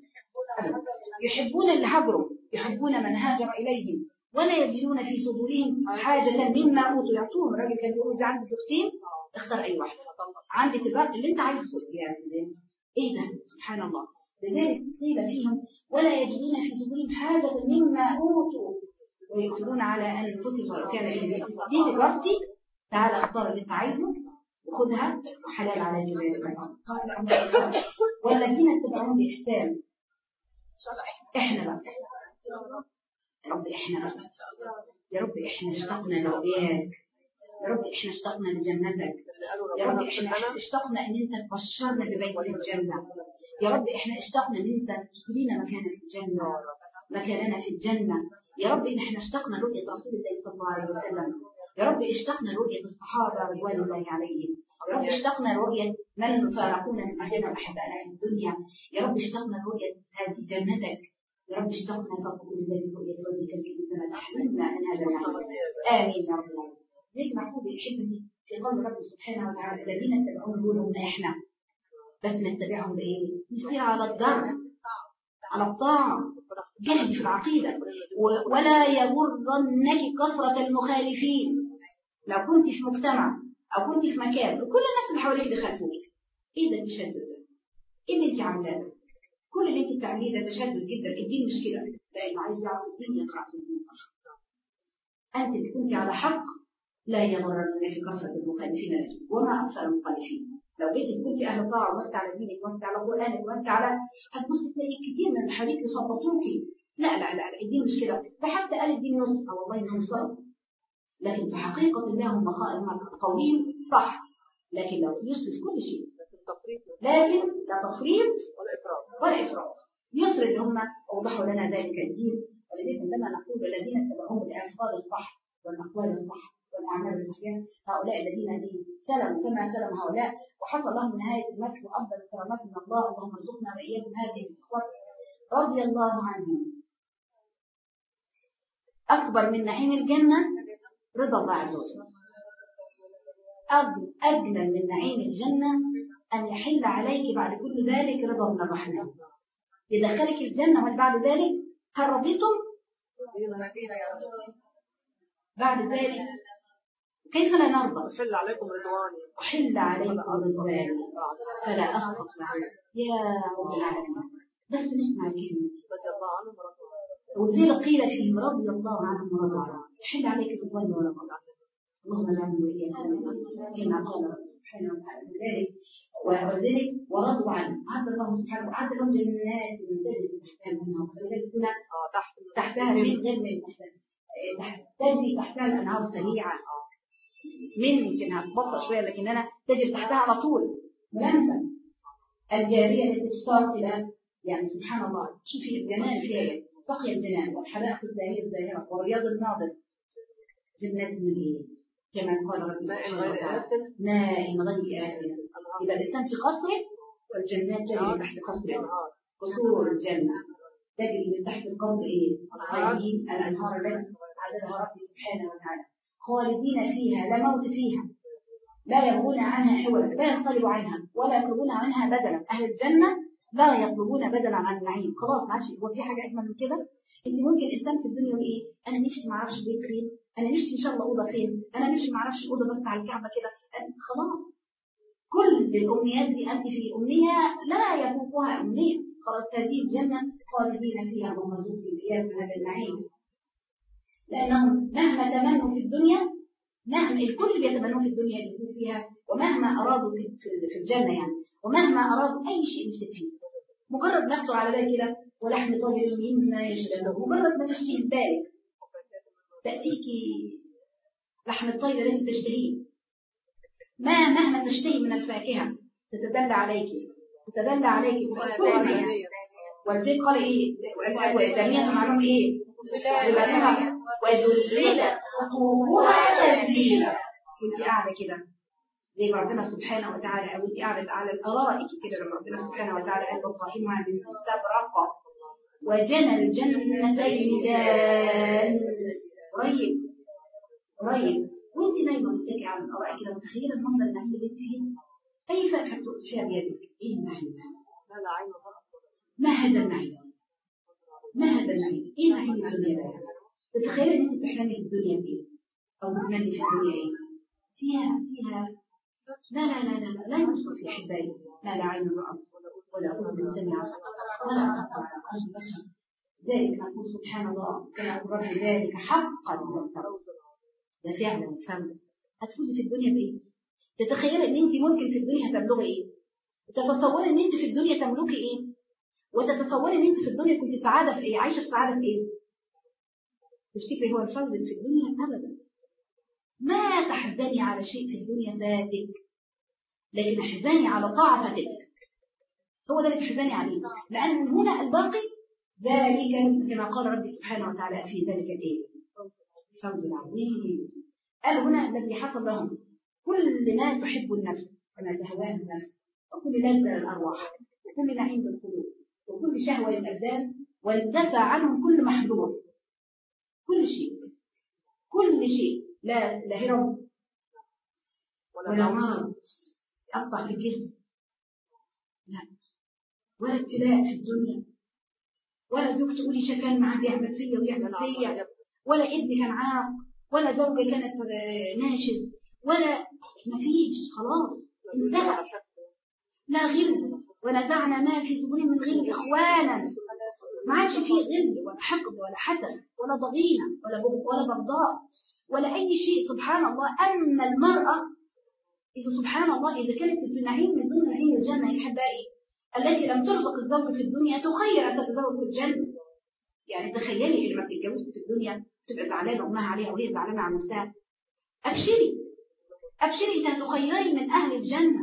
يحبون اللي هاجروا، يحبون من هاجر اليهم، ولا يجدون في صدورهم حاجه مما اوتوا. يعطوهم. الراجل كان بيقول اذا عندي زوجتين اختار اي واحده، عندي تبقى اللي انت عايزه يا سيدي. ايه ده؟ سبحان الله. لذلك قيل فيهم ولا يجدون في صدورهم حاجه مما اوتوا ويؤثرون على انفسهم ولو كان بهم دي تجارتي، تعالى اختار اللي انت عايزه وخذها وحلال على جبالك. والذين اتبعون باحسان. احنا بقى يا رب، احنا بقى يا رب، احنا اشتقنا لرؤياك يا رب، احنا اشتقنا لجنتك يا رب، احنا اشتقنا ان انت تبشرنا ببيت الجنه يا رب، احنا اشتقنا ان انت تدينا مكاننا في الجنه مكاننا في الجنه يا رب. احنا اشتقنا لرؤيه رسول الله صلى الله عليه وسلم يا رب، اشتقنا لرؤيه الصحابه رضوان الله عليهم يا رب، اشتقنا لرؤيه من فارقونا من اهلنا واحبائنا في الدنيا يا رب، اشتقنا لرؤيه هذه جنتك يا رب، اشتقنا فقول الله برؤيه وجهك الكريم فلا تحرمنا من هذا النعيم. امين يا رب العالمين. ليك محفوظ الحكمه في قول رب سبحانه وتعالى الذين اتبعون دونهم احنا بس نتبعهم بايه؟ نسير على الدرب على الطاعه، جهد في العقيده، ولا يغرنك كثره المخالفين. لو كنت في مجتمع او كنت في مكان وكل الناس اللي حواليك بيخالفوك، ايه ده التشدد ده؟ ايه اللي انت عاملاه؟ كل اللي انت بتعمليه ده تشدد جدا. الدين مش كده، لانه عايز يعرف الدين يقرا في الدين صح. انت اللي كنت على حق، لا يغرنك كثره المخالفين لك. وما اكثر المخالفين. لو جيت كنت اهل طاعه ومسك على دينك ومسك على قرانك ومسك على، هتبص تلاقي كتير من اللي حواليك يصبطوكي. لا لا لا لا، الدين مش كده. ده حتى قال الدين نص، او والله انهم صدقوا، لكن في حقيقه الله هم قويين صح، لكن لو يسرد كل شيء، لكن لا تفريط ولا افراط ولا افراط. يسرد ان هم اوضحوا لنا ذلك الدين. ولذلك عندما نقول الذين اتبعوهم بالاعصار الصح والاقوال الصح والاعمال الصحيحه، هؤلاء الذين سلموا كما سلم هؤلاء وحصل لهم نهايه المدح وافضل الكرامات من الله. اللهم ارزقنا واياكم هذه الاخوه رضي الله عنهم. اكبر من نعيم الجنه رضا الله عز وجل. اجمل من نعيم الجنه ان يحل عليك بعد كل ذلك رضا من الرحمن، يدخلك الجنه. وهل بعد ذلك هل رضيتم؟ بعد ذلك كيف لا نرضى؟ أحل عليكم رضواني أحل عليكم رضواني فلا أسخط معك يا رب العالمين. بس نسمع الكلمة وذلك قيل فيهم رضي الله عنهم ورضوا عنه. أحل عليك رضواني ورضا اللهم اجعلنا وإياك كما قال رب سبحانه وتعالى ذلك. وذلك ورضوا عنه عد الله سبحانه وتعالى لهم جنات تجري تحتها الأنهار. فلذلك هنا تحتها من غير من تجري تحتها الأنهار سريعة من يمكن هتبطأ شوية لكن أنا تجري تحتها على طول ملامسة. الجارية التي تشتاق إلى يعني سبحان الله. شوفي الجمال فيها سقي الجنان والحدائق الزاهية الزاهرة ورياض الناظر. جنات من إيه؟ كما قال رب سبحانه وتعالى نائم غير آسف. يبقى الإنسان في قصره والجنات تجري تحت قصره. قصور الجنة تجري من تحت القصر إيه؟ الخيرين الأنهار التي عددها رب سبحانه وتعالى خالدين فيها لا موت فيها لا يبغون عنها حولا لا ينقلبوا عنها ولا يطلبون عنها بدلا. أهل الجنة لا يطلبون بدلا عن النعيم. خلاص ما عادش هو في حاجة أجمل من كده. انت ممكن انسان في الدنيا يقول ايه، انا نفسي ما اعرفش بيت فين، انا نفسي ان شاء الله اوضه فين، انا نفسي ما اعرفش اوضه بس على الكعبه كده. خلاص كل الامنيات دي انت في امنيه لا يفوقها امنيه. خلاص هذه الجنه خالدين فيها ومرزوق فيها من هذا النعيم. لانهم مهما تمنوا في الدنيا، مهما الكل بيتمنوا في الدنيا يكون فيها، ومهما ارادوا في في الجنه يعني، ومهما ارادوا اي شيء مستفيد، مجرد ما يخطر على بالك كده ولحم طير مما يشتهي، مجرد ما تشتهي بالك تأتيك لحم الطير الذي تشتهيه. ما مهما تشتهي من الفاكهة تتدلى عليك تتدلى عليك والذي قال ايه والدنيا معلوم ايه وذللت قطوفها تذليلا. كنت قاعدة كده زي ربنا سبحانه وتعالى، او انت قاعدة على الارائك كده لما ربنا سبحانه وتعالى قال ابراهيم من استبرق وجنى الجنتين دان. قريب قريب وانت نايمه متكئه على الارائك كده متخيله المنظر اللي عندك فيه، كيف تحطيها بيدك؟ ايه النعيم ده؟ ما هذا النعيم؟ ما هذا النعيم؟ ايه نعيم الدنيا ده؟ تتخيلي ان انت تحلمي في الدنيا بايه؟ او تتمني في الدنيا ايه؟ فيها فيها لا لا لا لا لا يوصف يا احبائي ما لا عين رأت ولا أذن سمعت ولا خطر على قلب بشر. ذلك نقول سبحان الله كما أقرب ذلك حقا والفوز. ده فعلا الفوز. هتفوزي في الدنيا بإيه؟ تتخيلي إن أنت ممكن في الدنيا تبلغي إيه؟ تتصوري إن أنت في الدنيا تملكي إيه؟ وتتصوري إن أنت في الدنيا كنت سعادة في إيه؟ عايشة في سعادة في إيه؟ تفتكري هو الفوز في الدنيا؟ أبدا. ما تحزني على شيء في الدنيا فاتك، لكن احزني على طاعة فاتك. هو ده اللي تحزني عليه، لأن هنا الباقي ذلك كما قال ربي سبحانه وتعالى في ذلك الايه؟ فوز العظيم. قال هنا الذي حصل لهم كل ما تحب النفس وما تهواه النفس، وكل لذة للأرواح، وكل نعيم للقلوب، وكل شهوة للأبدان، وانتفع عنهم كل محظور. كل شيء كل شيء، لا لا هرم ولا مرض يقطع في الجسم، لا، ولا ابتلاء في الدنيا، ولا زوج تقولي شكان معاه بيعمل فيا ويعمل فيا، ولا ابن كان عاق، ولا زوجة كانت ناشز، ولا مفيش. خلاص انتهى. لا غل ونزعنا ما في صدورهم من غل إخوانا. ما عادش فيه غل ولا حقد ولا حسد ولا ضغينة ولا ولا بغضاء ولا أي شيء. سبحان الله. أما المرأة إذا سبحان الله إذا كانت في نعيم من ضمن نعيم الجنة يا أحبائي التي لم ترزق الزوج في الدنيا تخير أن تتزوج في الجنة. يعني تخيلي لما تتجوزي في الدنيا تبقى زعلانة أمها عليها وهي زعلانة على نفسها. أبشري أبشري، أنت هتخيري من أهل الجنة.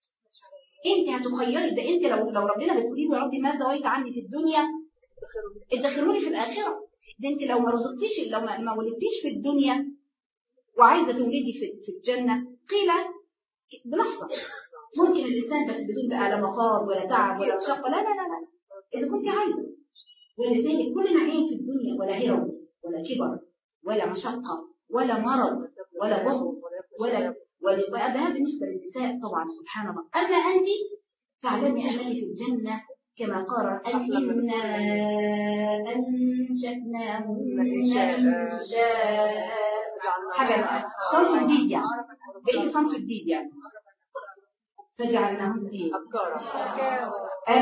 أنت هتخيري ده. أنت لو لو ربنا بتقولي له يا ربي ما زويت عني في الدنيا ادخلوني في الآخرة. ده أنت لو ما رزقتيش لو ما, ما ولدتيش في الدنيا وعايزة تولدي في, في الجنة قيل بلحظة ممكن الإنسان بس بدون بقى لا مخاض ولا تعب ولا مشقة. لا لا لا لا إذا كنت عايزة. ولذلك كل نعيم في الدنيا ولا هرم ولا كبر ولا مشقة ولا مرض ولا بغض ولا ولا ده بالنسبة للنساء طبعا سبحان الله. أما أنت تعلمي أنك في الجنة كما قال إنا أنشأناهن إنشاء. حاجة صنف جديد يعني بقيت صنف جديد يعني فجعلناهن إيه؟ أبكارا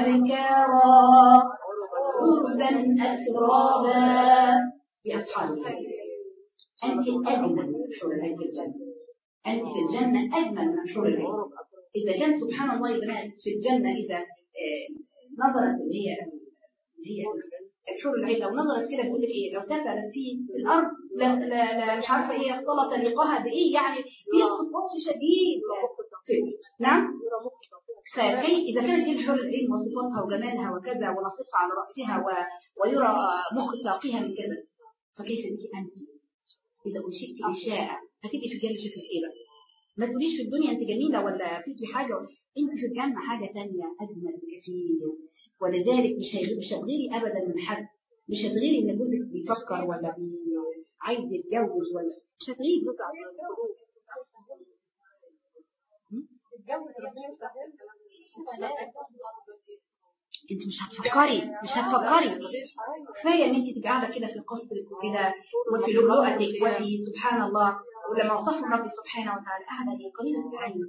عربا أترابا بأصحاب الجنة. أنت أجمل من حور العين في الجنة. أنت في الجنة أجمل من حور العين. إذا كان سبحان الله يا في الجنة إذا نظرت اللي هي اللي هي الحور العين لو نظرت كده تقول لك إيه لو كسرت في الأرض لا لا لا مش عارفة إيه اختلط لقاها بإيه يعني في وصف شديد. نعم. فكي إذا كانت دي الحور العين وصفاتها وجمالها وكذا ونصفها على رأسها و... ويرى مخ ساقها من كذا فكيف أنت أنت إذا أنشئت إنشاء هتبقي في الجنة شكلك إيه بقى؟ ما تقوليش في الدنيا أنت جميلة ولا فيكي حاجة، أنت في الجنة حاجة تانية أجمل بكثير. ولذلك مش مش هتغيري أبدا من حد، مش هتغيري إن جوزك بيفكر ولا بي... عايز يتجوز ولا مش هتغيري. انت مش هتفكري مش هتفكري كفايه ان انت تبقي قاعده كده في قصرك وكده وفي لؤلؤتك وفي سبحان الله. ولما وصفهم ربي سبحانه وتعالى قاعده هي قليله العين.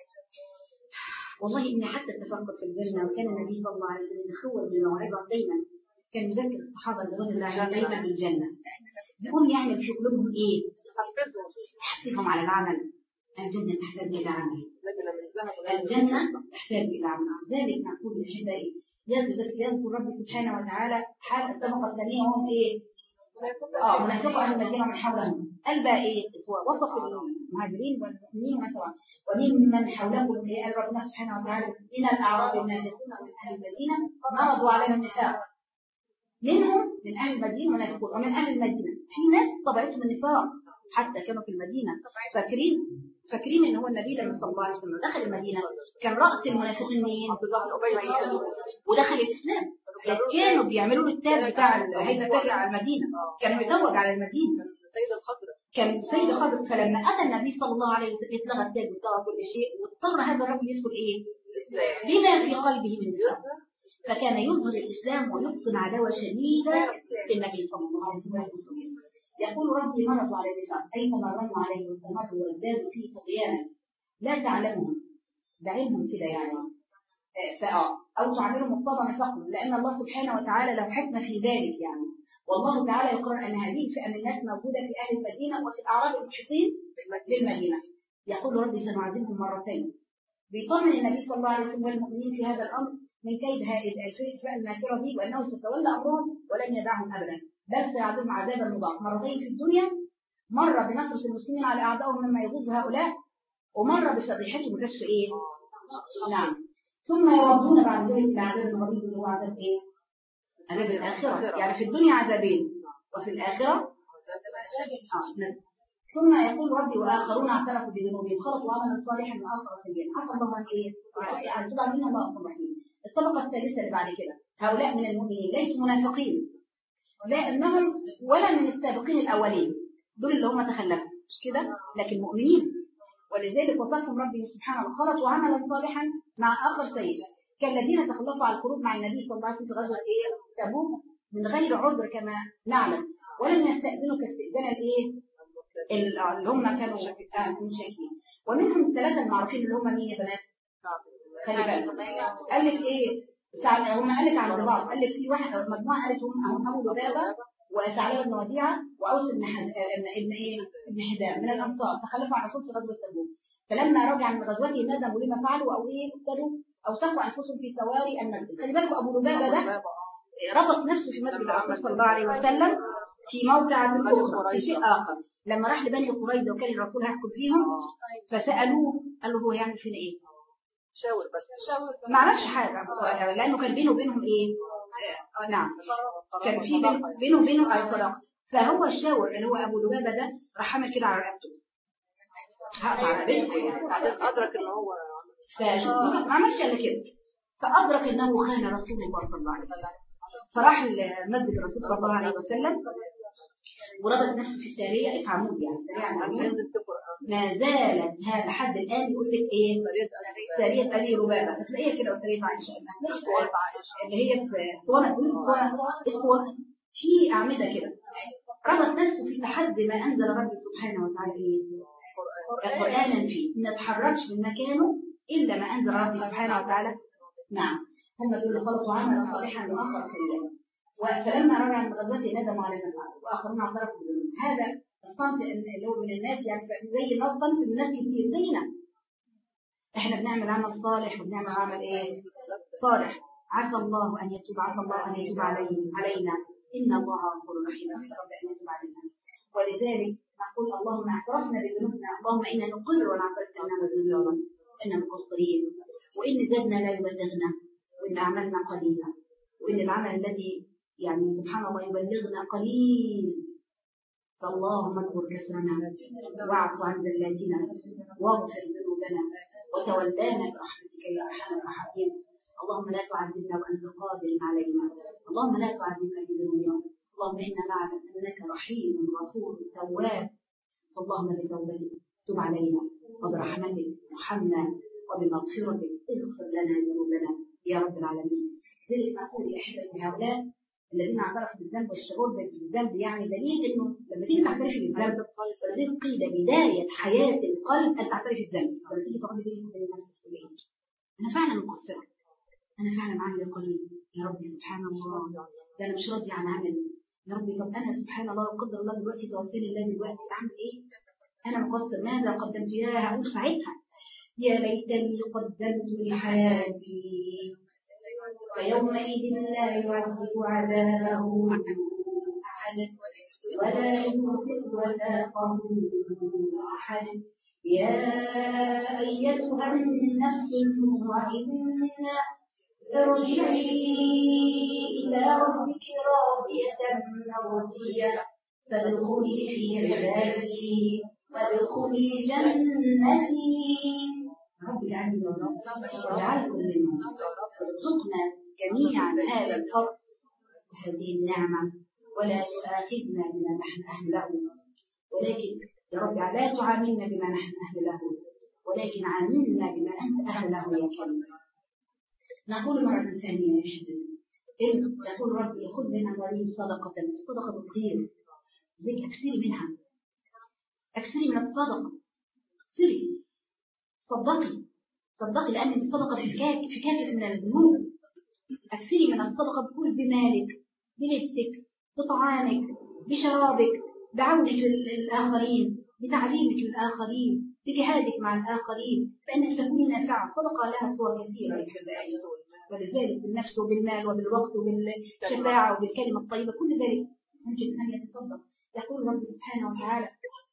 والله اني حتى تفكر في الجنه، وكان النبي صلى الله عليه وسلم يخوض بالموعظه دايما، كان يذكر الصحابه رضوان الله عليهم دايما بالجنه. يقوم يعمل في قلوبهم ايه؟ يحفزهم على العمل. الجنه تحتاج الى عمل، الجنه تحتاج الى عمل. ذلك نقول للحبايب يذكر ربي سبحانه وتعالى حال الطبقه الثانيه وهم ايه؟ اه منافقوا اهل المدينه من حولهم. قال بقى ايه؟ هو وصف المهاجرين والمؤمنين مثلا وممن حولهم قال ربنا سبحانه وتعالى ان الاعراب المنافقون من اهل المدينه مرضوا عليهم النفاق. منهم من اهل المدينه منافقون ومن اهل المدينه في ناس طبيعتهم النفاق حتى كانوا في المدينه فاكرين فاكرين ان هو النبي صلى الله عليه وسلم دخل المدينه كان راس المنافقين مين؟ ودخل الاسلام. كانوا بيعملوا له التاج بتاع هيبه تاج على المدينه، كان متوج على المدينه سيد الخضر، كان سيد خضر. فلما اتى النبي صلى الله عليه وسلم اتلغى التاج واتلغى كل شيء واضطر هذا الرجل يدخل ايه؟ بما في قلبه من النفاق. فكان يظهر الاسلام ويبطن عداوه شديده للنبي صلى الله عليه وسلم. يقول ربي مرضوا على النفاق اي تمرنوا عليه واستمروا وازدادوا فيه طغيانا لا تعلمهم، ده علمهم كده يعني فاه او تعملوا مقتضى نفاقهم، لان الله سبحانه وتعالى له حكمه في ذلك يعني. والله تعالى يقرر ان هذه الفئه من الناس موجوده في اهل المدينه وفي الاعراب المحيطين بالمدينه. يقول ربي سنعذبهم مرتين. بيطمن النبي صلى الله عليه وسلم والمؤمنين في هذا الامر من كيد هذه الفئه الماكره دي، وانه ستولى امرهم ولن يدعهم ابدا، بل سيعذبهم عذابا مضاعفا مرتين في الدنيا، مره بنصرة المسلمين على اعدائهم مما يغيظ هؤلاء، ومره بفضيحتهم بكشف ايه؟ نعم. ثم يردون بعد ذلك الى عذاب الغليظ اللي هو عذاب ايه؟ عذاب الاخره. يعني في الدنيا عذابين وفي الاخره آه. ثم يقول ربي واخرون اعترفوا بذنوبهم خلطوا عملا صالحا واخر سيئا عسى الله ان ايه؟ يعني تبع منهم الله غفور رحيم. الطبقه الثالثه اللي بعد كده هؤلاء من المؤمنين ليسوا منافقين لانهم ولا من السابقين الاولين، دول اللي هم تخلفوا مش كده، لكن مؤمنين. ولذلك وصفهم ربي سبحانه خلطوا عملا صالحا مع اخر سيء كالذين تخلفوا على الخروج مع النبي صلى الله عليه وسلم في غزوه ايه؟ تبوك من غير عذر كما نعلم، ولم يستأذنوا كاستئذان الايه؟ اللي هم كانوا مشاكين. ومنهم الثلاثه المعروفين اللي هم مين يا بنات؟ خلي بالك قال لك ايه؟ هم قال لك عند بعض، قال لك في واحد او مجموعه قالت هم ابو لبابه وثعلبه بن وديعه واوس بن ابن ايه؟ ابن حدام من الانصار تخلفوا عن الرسول في غزوه تبوك. فلما رجع من غزوته ندموا لما فعلوا او ايه؟ ابتدوا اوسخوا انفسهم في سواري المسجد. خلي بالكم ابو لبابه ده ربط نفسه في مسجد الرسول صلى الله عليه وسلم في موقع اخرى في شيء اخر. لما راح لبني قريظه وكان الرسول هيحكم فيهم فسالوه قال له هو يعمل فينا ايه؟ شاور بس شاور ما عملش حاجه لانه كان بينه وبينهم ايه؟ آه نعم كان في بينه وبينهم اي صداقه. فهو الشاور اللي هو ابو لبابه ده راح عمل كده على رقبته هقطع على رقبته يعني. بعدين ادرك ان هو ما عملش الا كده، فادرك انه خان رسول الله صلى الله عليه وسلم. فراح لمسجد الرسول صلى الله عليه وسلم وربط نفسه في الساريه افهموه يعني سريعا ما زالت هذا لحد الان يقول لك ايه؟ ساريه ابي لبابه هتلاقيها كده وساريه عائشه اللي هي في اسطوانه اسطوانه اسطوانه في اعمده كده ربط نفسه في لحد ما انزل ربي سبحانه وتعالى ايه؟ قرانا فيه ما تحركش من مكانه الا ما انزل ربي سبحانه وتعالى. نعم هم دول خلطوا عملا صالحا واخر سيئا. فلما رجع من غزوته ندموا على ما فعلوا واخرون اعترفوا بذنوبهم. هذا الصنف اللي هو من الناس يعني زي الناس صنف من الناس كتير زينا احنا بنعمل عمل صالح وبنعمل عمل ايه؟ صالح. عسى الله ان يتوب عسى الله ان يتوب علينا علينا ان الله غفور رحيم. نسال ربنا ان يتوب علينا. ولذلك نقول اللهم اعترفنا بذنوبنا اللهم انا نقر ونعترف اننا مذنبون اننا مقصرين وان زادنا لا يبلغنا وان اعمالنا قليله وان العمل الذي يعني سبحان الله يبلغنا قليل. فاللهم اكبر كسرنا واعف عن ذلاتنا واغفر ذنوبنا وتولانا برحمتك يا ارحم الراحمين. اللهم لا تعذبنا وانت قادر علينا. اللهم لا تعذبنا بذنوبنا. اللهم انا نعلم انك رحيم غفور تواب. اللهم بتوبتك تب علينا وبرحمتك ارحمنا وبمغفرتك اغفر لنا ذنوبنا يا رب العالمين. لذلك أقول يا أحبتي هؤلاء الذين اعترفوا بالذنب والشعور بالذنب يعني دليل إنه لما تيجي تعترفي بالذنب فلذلك قيل بداية حياة القلب أن تعترفي بالذنب. فلما تيجي تقولي بينك وبين نفسك تقولي أنا فعلا مقصرة، أنا فعلا عاملة قليل يا ربي سبحان الله، ده أنا مش راضية عن عملي يا ربي. طب أنا سبحان الله لو قدر الله دلوقتي توفيني الله دلوقتي أعمل إيه؟ أنا مقصر، ماذا قدمت لها؟ هقول ساعتها يا ليتني قدمت لحياتي فيومئذ لا يعذب عذابه أحد ولا يوثق وثاقه أحد. يا أيتها النفس المطمئنة ارجعي إلى ربك راضية مرضية فادخلي في عبادي وادخلي جنتي. رب اجعلني واجعلكم منهم وارزقنا جميعا هذا الفضل وهذه النعمة ولا تؤاخذنا بما نحن أهل له، ولكن يا رب لا تعاملنا بما نحن أهل له ولكن عاملنا بما أنت أهل له يا كريم. نقول مرة ثانية يا حبيبي يقول ربي خذ من أموالهم صدقة، صدقة الخير زيك أكسري منها، أكسري من الصدقة، أكسري صدقي صدقي لأن الصدقة في كافة من الذنوب. أكسري من الصدقة بكل بمالك بلبسك بطعامك بشرابك بعونك للآخرين بتعليمك للآخرين بجهادك مع الآخرين فإنك تكوني نافعة. الصدقة لها صور كثيرة يا حبايبي، ولذلك بالنفس وبالمال وبالوقت وبالشفاعة وبالكلمة الطيبة كل ذلك ممكن أن يتصدق. يقول رب سبحانه وتعالى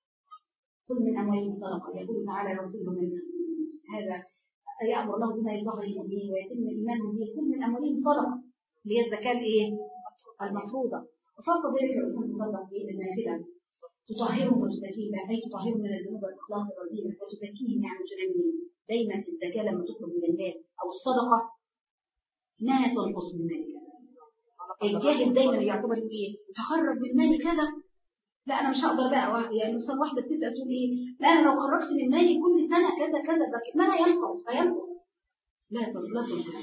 كل من أموالهم صدقة. يقول تعالى رسوله من هذا يأمر الله بما يظهر به ويتم الإيمان به كل من أموالهم صدقة اللي هي الزكاة الإيه؟ المفروضة. وفوق ذلك الإنسان تصدق بإيد النافلة تطهرهم وتزكيهم أي تطهرهم من الذنوب والأخلاق الرذيلة وتزكيهم يعني تنمي. دايما الزكاة لما تطلب من المال أو الصدقة ما تنقص من مالك. الجاهل دايما يعتبر ايه؟ تخرج من مالي كذا، لا انا مش هقدر بقى. يعني مثلا واحده بتسال تقول ايه؟ لا انا لو خرجت من مالي كل سنه كذا كذا ده ما لا ينقص فينقص. لا لا تنقص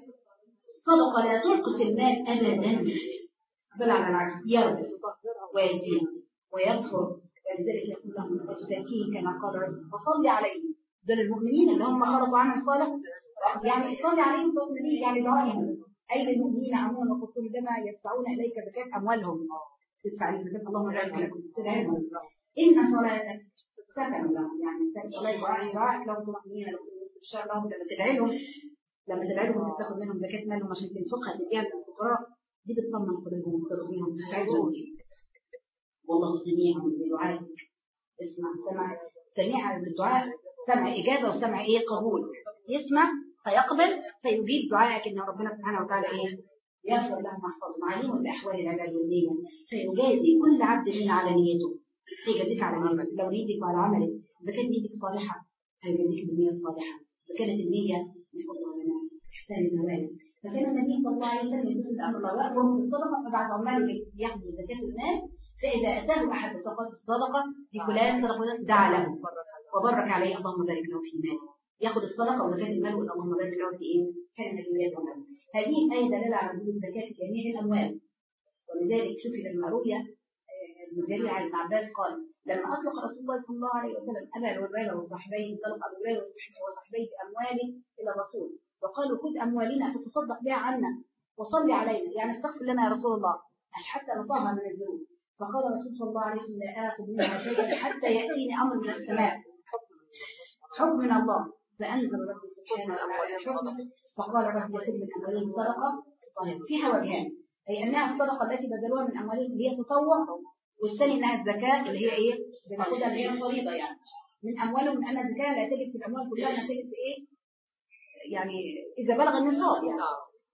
الصدقه، لا تنقص المال ابدا، بل على العكس يربط ويزيد ويكثر. ولذلك يقول لهم وتزكيه كما قال ربي وصلي عليهم. دول المؤمنين اللي هم خرجوا عن الصلاه يعني صلي عليهم صوت النبي يعني دعائهم. أي المؤمنين عموما وقصوا دما يدفعون إليك زكاة أموالهم تدفع لي زكاة اللهم بارك لكم تدعمهم إن صلاتك سكن لهم. يعني صلاة دعاء دعاء لهم طمأنينة لهم إن شاء الله. لما تدعي لهم لما تدعي لهم تاخذ منهم زكاة مالهم عشان تنفقها تديها للفقراء دي بتطمن قلوبهم وترضيهم وتسعدهم. والله سميع بدعائك. اسمع سمع سميع بالدعاء، سمع إجابة وسمع إيه قبول. يسمع فيقبل فيجيب دعائك ان ربنا سبحانه وتعالى ايه يغفر له ويحفظه عليم باحوال العباد والنيه فيجازي كل عبد منا على نيته. هيجازيك على نيتك لو نيتك وعلى عملك. اذا كانت نيتك صالحه هيجازيك بالنيه الصالحه، اذا كانت النيه بفضل ربنا احسان النوال. فكان النبي صلى الله عليه وسلم يقول امر الله ويامر بالصدقه فبعد عماله ياخذ زكاه المال فاذا اتاه احد صدقات الصدقه لفلان صدقه دعا له وبارك عليه اللهم بارك له في ماله. ياخذ الصدقه وزكاه المال اللهم بارك له في ايه؟ كان الولاد والمال. هذه ايه دلاله على وجود الزكاه في جميع الاموال. ولذلك شوفي لما روي ابن جرير عن ابن عباس قال لما اطلق رسول الله صلى الله عليه وسلم ابا هريره وصاحبيه انطلق ابو هريره وصاحبيه بامواله الى الرسول وقالوا خذ اموالنا فتصدق بها عنا وصلي علينا يعني استغفر لنا يا رسول الله حتى نطهر من الذنوب. فقال الرسول صلى الله عليه وسلم لا اخذ منها شيئا حتى ياتيني امر من السماء حكم من الله. فأنزل رب سبحانه وتعالى حكمه فقال رب خذ من أموالهم صدقة طيب فيها وجهان، أي أنها الصدقة التي بذلوها من أموالهم اللي هي تطوع، والثاني أنها الزكاة اللي هي إيه؟ بناخدها اللي هي فريضة يعني من أموالهم. من أن الزكاة لا تجد في الأموال كلها لا تجد في إيه؟ يعني إذا بلغ النصاب يعني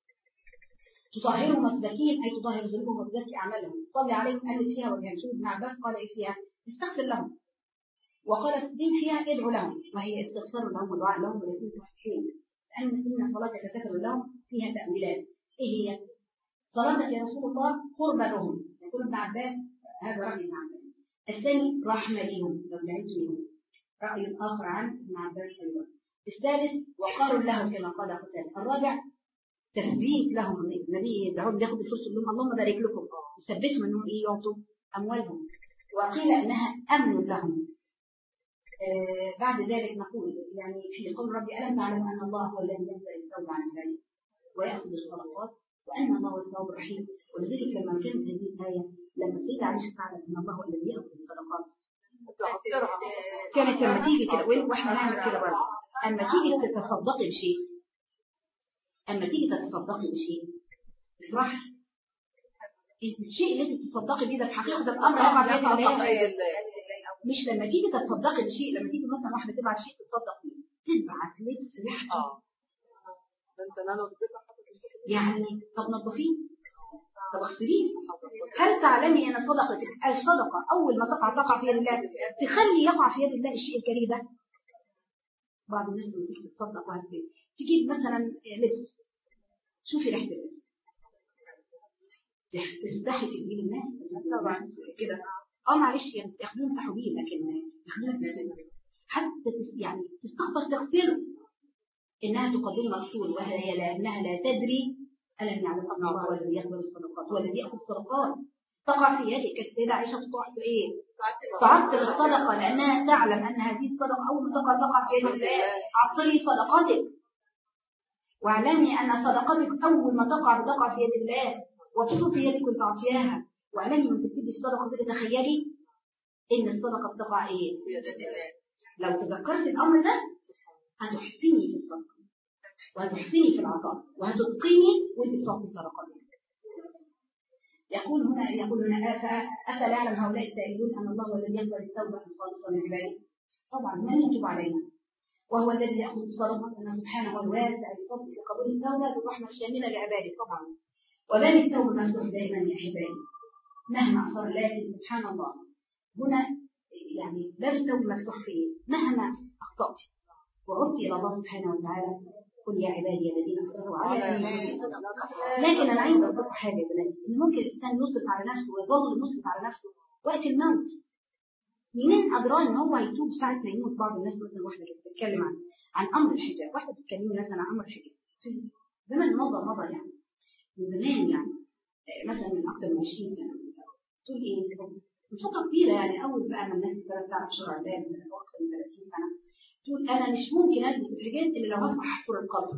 تطهرهم وتزكيهم أي تطهر ذنوبهم وتزكي أعمالهم. صلي عليهم قال فيها وجهان. شوف ابن عباس قال إيه فيها؟ استغفر لهم. وقال السبيل فيها ادعو لهم وهي استغفار لهم ودعاء لهم ويكون تحقيق لأن إن صلاتك سكن لهم فيها تأويلات. إيه هي؟ صلاتك يا رسول الله قرب لهم. يقول ابن عباس هذا رأي ابن عباس. الثاني رحمة لهم لو دعيت لهم. رأي آخر عن ابن عباس أيضا. الثالث وقار لهم كما قال قتال. الرابع تثبيت لهم. النبي يدعون ياخد الفلوس يقول لهم اللهم بارك لكم، يثبتهم انهم ايه يعطوا اموالهم. وقيل انها امن لهم. آه بعد ذلك نقول يعني في قول ربي ألم تعلم أن الله هو الذي ينزل التوبة عن عباده ويأخذ الصدقات وأن الله هو التواب الرحيم. ولذلك لما كانت هذه الآية لما السيدة عائشة تعلم أن الله هو الذي يأخذ الصدقات كانت لما تيجي كده واحنا نعمل كده برضه، أما تيجي تتصدقي بشيء أما تيجي تتصدقي بشيء افرحي. الشيء اللي انت تتصدقي بيه ده في حقيقة الأمر يقع في يد الله. مش لما تيجي تتصدقي بشيء، لما تيجي مثلا واحده تبعت شيء تتصدق بيه تبعت لبس ريحته اه يعني طب نظفيه، طب اغسليه. هل تعلمي ان صدقتك الصدقه اول ما تقع تقع في يد الله، تخلي يقع في يد الله الشيء الكريم ده. بعض الناس لما تيجي تتصدق وهتجيب تجيب مثلا لبس، شوفي ريحه اللبس تستحي تديه الناس كده. اه معلش يعني ياخدون سحوبين لكن ياخدون حتى يعني تستخسر تغسله انها تقدم مغسول وهي لانها لا تدري الم يعلم ان الله هو الذي يقبل الصدقات هو الذي ياخذ الصدقات. تقع في يدك السيده عائشه تقعد ايه تعطل الصدقه لانها تعلم ان هذه الصدقه اول ما تقع تقع في يد الله. عطلي صدقاتك واعلمي ان صدقتك اول ما تقع تقع في يد الله وابسطي يدك وتعطيها. واعلمي وانت بتدي الصدقه كده تخيلي ان الصدقه بتقع ايه في يد الله. لو تذكرت الامر ده هتحسني في الصدقه وهتحسني في العطاء وهتتقني وانت بتعطي صدقاتك. يقول هنا يقول هنا افلا يعلم هؤلاء السائلون ان الله هو الذي يقبل التوبه الخالصه من عباده. طبعا من يتوب علينا وهو الذي ياخذ الصدقه ان سبحانه الواسع الفضل في قبول التوبه بالرحمه الشامله لعباده. طبعا وباب التوبه مفتوح دائما يا احبائي مهما أصر. لكن سبحان الله هنا يعني باب التوبة مفتوح فيه مهما أخطأت وعدت إلى الله سبحانه وتعالى قل يا عبادي الذين أسرفوا على أنفسهم. لكن أنا عايزة أقول حاجة يا بناتي إن ممكن الإنسان يصرف على نفسه ويظل المسلم على نفسه وقت الموت. منين أدرى إن هو هيتوب ساعة ما يموت؟ بعض الناس مثلا واحدة بتتكلم عن عن أمر الحجاب، واحدة بتتكلم مثلا عن أمر الحجاب في زمن مضى مضى يعني من زمان يعني مثلا من أكثر من عشرين سنة. تقول ايه من فتره كبيره يعني اول بقى ما الناس ابتدت تعرف شرع الله من اكثر من ثلاثين سنه. تقول انا مش ممكن البس الحجاب الا لو هدفع احفر القبر.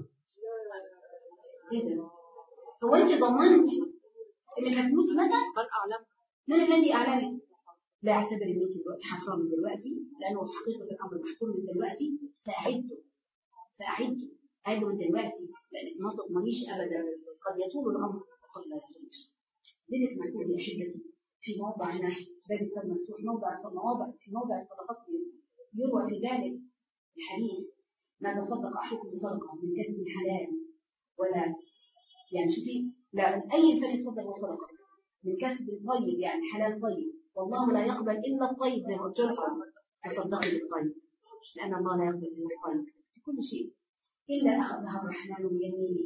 ايه ده؟ هو انت ضمنت انك هتموتي متى؟ من اعلم؟ من الذي اعلمك؟ لا اعتبر ان انت دلوقتي حفره من دلوقتي لانه في حقيقه الامر محفور من دلوقتي. فاعده فاعده اعده من دلوقتي لانك ما تضمنيش ابدا. قد يطول الامر وقد لا يطولش. دينك مكتوب يا احبتي في موضع هنا باب التوبه مفتوح موضع مواضع في موضع الصدقات يروى في ذلك الحديث ما تصدق احدكم بصدقه من كسب حلال ولا يعني شوفي لا اي انسان يتصدق بصدقه من كسب طيب يعني حلال طيب والله لا يقبل الا الطيب زي ما قلت لكم. تصدقي بالطيب لان الله لا يقبل الا الطيب في كل شيء الا اخذها الرحمن بيمينه.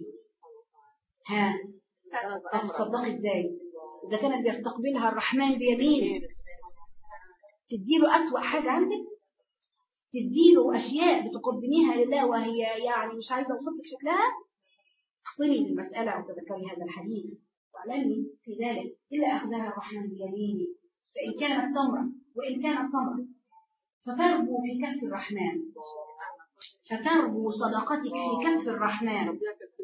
ها تصدقي ازاي؟ إذا كانت بيستقبلها الرحمن بيمينه تديله أسوأ حاجة عندك، تديله أشياء بتقدميها لله وهي يعني مش عايزة أوصفك شكلها. اخطري للمسألة وتذكري هذا الحديث واعلمي في ذلك إلا أخذها الرحمن بيمينه. فإن كانت تمرة وإن كانت تمرة فتربو في كف الرحمن فتربو صدقتك في كف الرحمن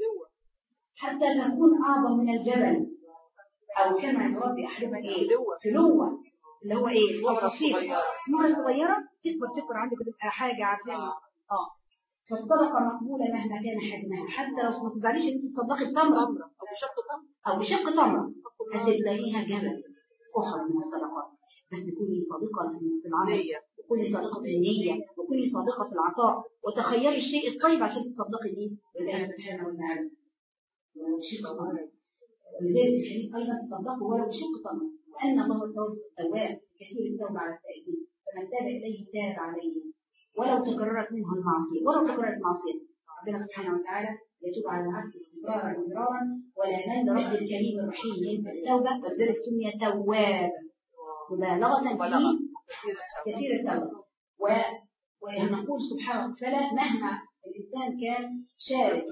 حتى تكون أعظم من الجبل أو كما يربي أحدنا إيه فلوة اللي هو إيه البسيط نورة صغيرة تكبر تكبر عندك تبقى حاجة عارفين. آه فالصدقة مقبولة مهما كان حجمها حتى لو ما تزعليش إن أنت تصدقي بتمرة أو بشق تمرة أو بشق تمرة هتلاقيها جبل أخرى من الصدقات. بس تكوني صادقة في العمل وكوني صادقة في النية وكوني صادقة في العطاء وتخيلي الشيء الطيب عشان تصدقي بيه لله سبحانه وتعالى. شق تمرة ولذلك الحديث أيضا تصدقوا ولو بشق تمرة وأن الله التواب كثير التوبة على التائبين فمن تاب إليه تاب عليه ولو تكررت منه المعصية ولو تكررت معصية ربنا سبحانه وتعالى يتوب على العبد مرارا ومرارا ولا من رب الكريم الرحيم ينفع التوبة ولذلك سمي تواب مبالغة في كثير التوبة. ونقول سبحانه وتعالى مهما الإنسان كان شارك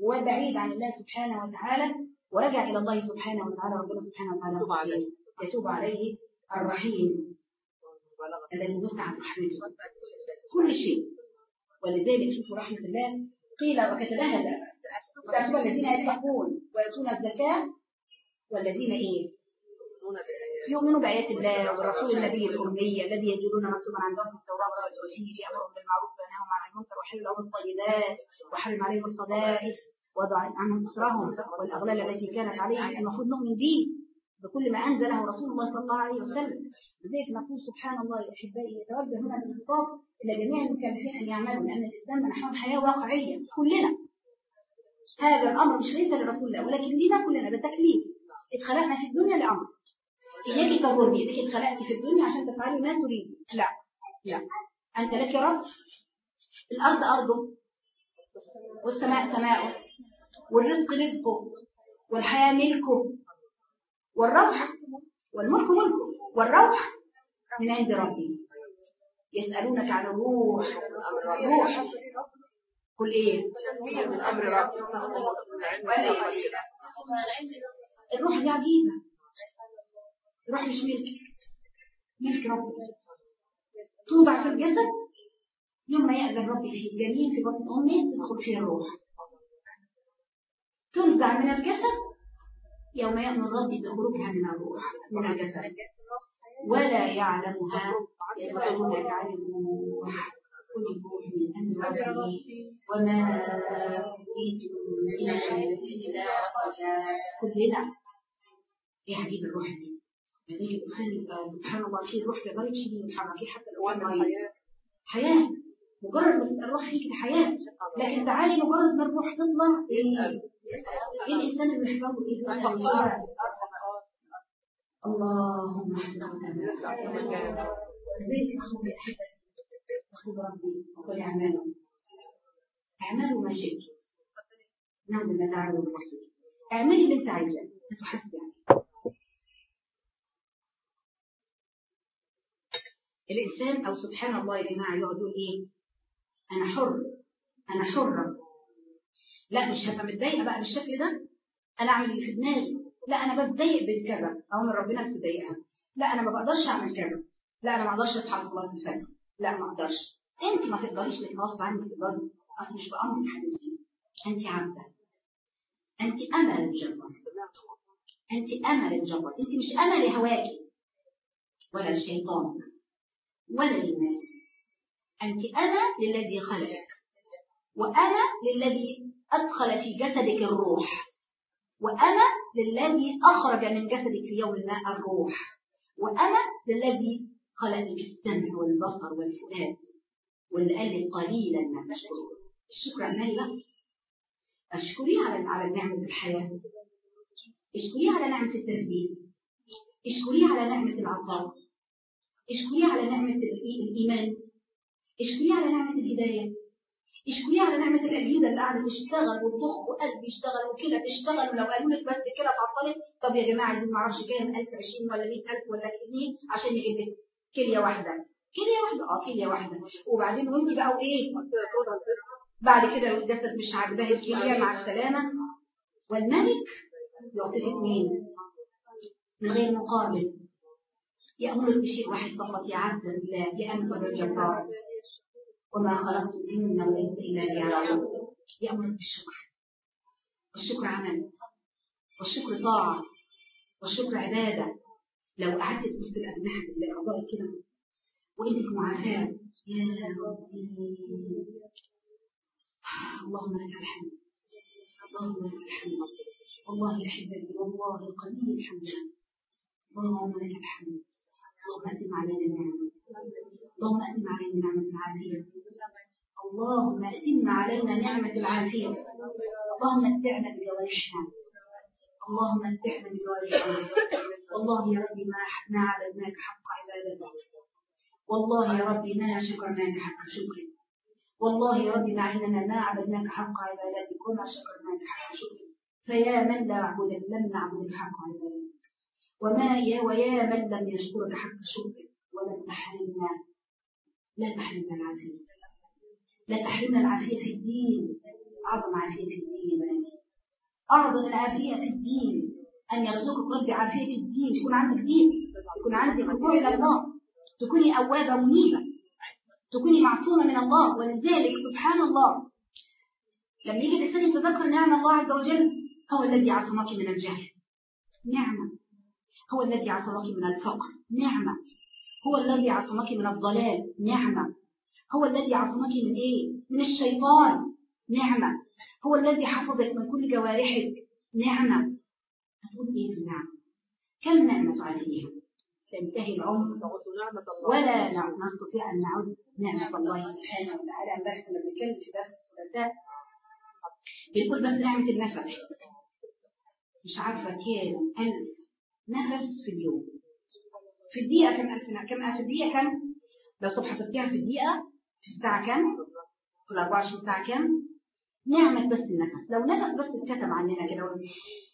وبعيد عن الله سبحانه وتعالى ورجع إلى الله سبحانه وتعالى، ربنا سبحانه وتعالى يتوب عليه الرحيم الذي وسع رحمته كل شيء. ولذلك شوفوا رحمة الله قيل وكتبها سأكتب الذين يتقون ويؤتون الزكاة والذين إيه يؤمنوا بآيات الله والرسول النبي الأمي الذي يجدون مكتوبا عندهم في التوراة والإنجيل يأمرهم بالمعروف وينهاهم عن المنكر ويحل لهم الطيبات ويحرم عليهم الخبائث وضع عنهم إصرهم والأغلال التي كانت عليهم. المفروض نؤمن به بكل ما أنزله رسول الله صلى الله عليه وسلم. لذلك نقول سبحان الله يا أحبائي يتوجه هنا بالخطاب إلى جميع المكلفين أن يعملوا، لأن الإسلام منحهم حياة واقعية كلنا. هذا الأمر مش ليس لرسول الله ولكن لنا كلنا، ده تكليف. اتخلقنا في الدنيا لأمر، إياك تظلمي إنك اتخلقت في الدنيا عشان تفعلي ما تريد. لا لا، أنت لك رب، الأرض أرضه والسماء سماؤه والرزق رزقه والحياة ملكه والروح والملك ملكه والروح من عند ربي. يسألونك عن الروح، روح قل إيه من أمر ربي. الروح دي عجيبة، الروح مش ملك، ملك ربي. توضع في الجسد يوم ما يأذن ربي في الجنين في بطن أمي تدخل فيها الروح. تنزع من الجسد يوم يأمر ربي بخروجها من الروح من الجسد. ولا يعلمها يسألونك عن الروح قل الروح من أمر ربي وما أوتيتم من العلم إلا قليلا. كلنا ايه عجيب الروح دي، يعني تخلي سبحان الله في الروح تقدري تشيلي وتحركي حتى لو كان حياه. مجرد ما الروح فيك حياه، لكن تعالي مجرد ما الروح تطلع ايه ايه الانسان اللي بيحصل ايه؟ اللهم احسننا زي تخوض احبتي تخوض ربي وقل اعملوا اعملوا ما شئتم نعم بالله تعالى والرسول. اعملي اللي انت عايزاه انتوا حاسبين. الإنسان أو سبحان الله يا جماعة يقعد يقول إيه أنا حر أنا حرة. لا مش هبقى متضايقة بقى بالشكل ده، أنا أعمل اللي في دماغي. لا أنا بتضايق بالكذا أو من ربنا بتضايقها. لا أنا ما بقدرش أعمل كذا. لا أنا ما أقدرش أصحى صلاة الفجر. لا ما أقدرش. أنت ما تقدريش لك غصب عنك تقدري. أصل مش بأمرك حبيبتي، أنت عبدة، أنت أمل الجبر، أنت أمل الجبر. أنت مش أمل لهواكي ولا الشيطان ولا للناس. أنت أنا للذي خلقك، وأنا للذي أدخل في جسدك الروح، وأنا للذي أخرج من جسدك في يوم ما الروح، وأنا للذي خلقك السمع والبصر والفؤاد، واللي قال لي قليلا ما تشكرون. الشكر عمالي بقى أشكري على على نعمة الحياة، اشكري على نعمة التثبيت، اشكري على نعمة العطاء، اشكري على نعمة الإيمان، اشكري على نعمة الهداية، اشكري على نعمة الأجهزة اللي قاعدة تشتغل والضخ وقلب يشتغل وكده تشتغل. ولو قالوا لك بس كده تعطلت، طب يا جماعة عايزين ما اعرفش كام ألف عشرين ولا مية ألف ولا كتير عشان يجيب لك كلية واحدة، كلية واحدة اه كلية واحدة. وبعدين وانت بقى وإيه بعد كده لو الجسد مش عاجباه الكلية مع السلامة. والملك يعطيك مين من غير مقابل، يأمرك بشيء واحد فقط يا عبد الله يا أمر الجبار وما خلقت الجن والإنس إلا ليعبدون. يأمرك بالشكر، والشكر عمل، والشكر طاعة، والشكر عبادة. لو قعدت تبص الأجنحة لأعضائك كده وإنك معافاة يا ربي اللهم لك الحمد، اللهم لك الحمد، والله أحبتي والله قليل الحمد، اللهم لك الحمد. اللهم أتم علينا النعمة، اللهم أتم علينا نعمة العافية، اللهم أتم علينا نعمة العافية، اللهم أتعنا بجوارحنا، اللهم أتعنا بجوارحنا. والله يا ربي ما ما عبدناك حق عبادتك، والله يا ربي ما شكرناك حق شكرك، والله يا ربي مع أننا ما عبدناك حق عبادتك وما شكرناك حق شكرك. فيا من لا عبدك لم نعبدك حق عبادتك، وما يا ويا من لم يشكرك حق شكرك. ولن تحرمنا، لا تحرمنا العافية، لا تحرمنا العافية في الدين أعظم عافية في الدين يا بناتي، أعظم العافية في الدين أن يرزقك ربي عافية الدين، يكون عندك دين، يكون عندك رجوع إلى الله، تكوني أوابة منيبة، تكوني معصومة من الله. ولذلك سبحان الله لما يجي الإنسان يتذكر نعم الله عز وجل، هو الذي عصمك من الجهل نعمة، هو الذي عصمك من الفقر نعمة، هو الذي عصمك من الضلال نعمة، هو الذي عصمك من إيه؟ من الشيطان نعمة، هو الذي حفظك من كل جوارحك نعمة. هتقول إيه في النعمة؟ كم نعمة تعرفيها تنتهي العمر ولا نستطيع أن نعد نعمة الله سبحانه وتعالى. امبارح كنا بنتكلم في درس الثلاثاء بيقول بس نعمة النفس، مش عارفة كام ألف نفس في اليوم، في الدقيقة كم ألف كم في الدقيقة كم؟ لو صبح حسبتيها في الدقيقة في الساعة كم؟ في الأربعة وعشرين ساعة كم؟ نعمة بس النفس، لو نفس بس اتكتب عننا كده وزي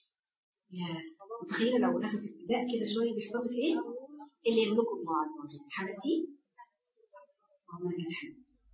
يا متخيلة لو نفس ابتداء كده شوية بيحطك إيه؟ اللي يملكه الله عز وجل. حمدتي؟ اللهم لك الحمد،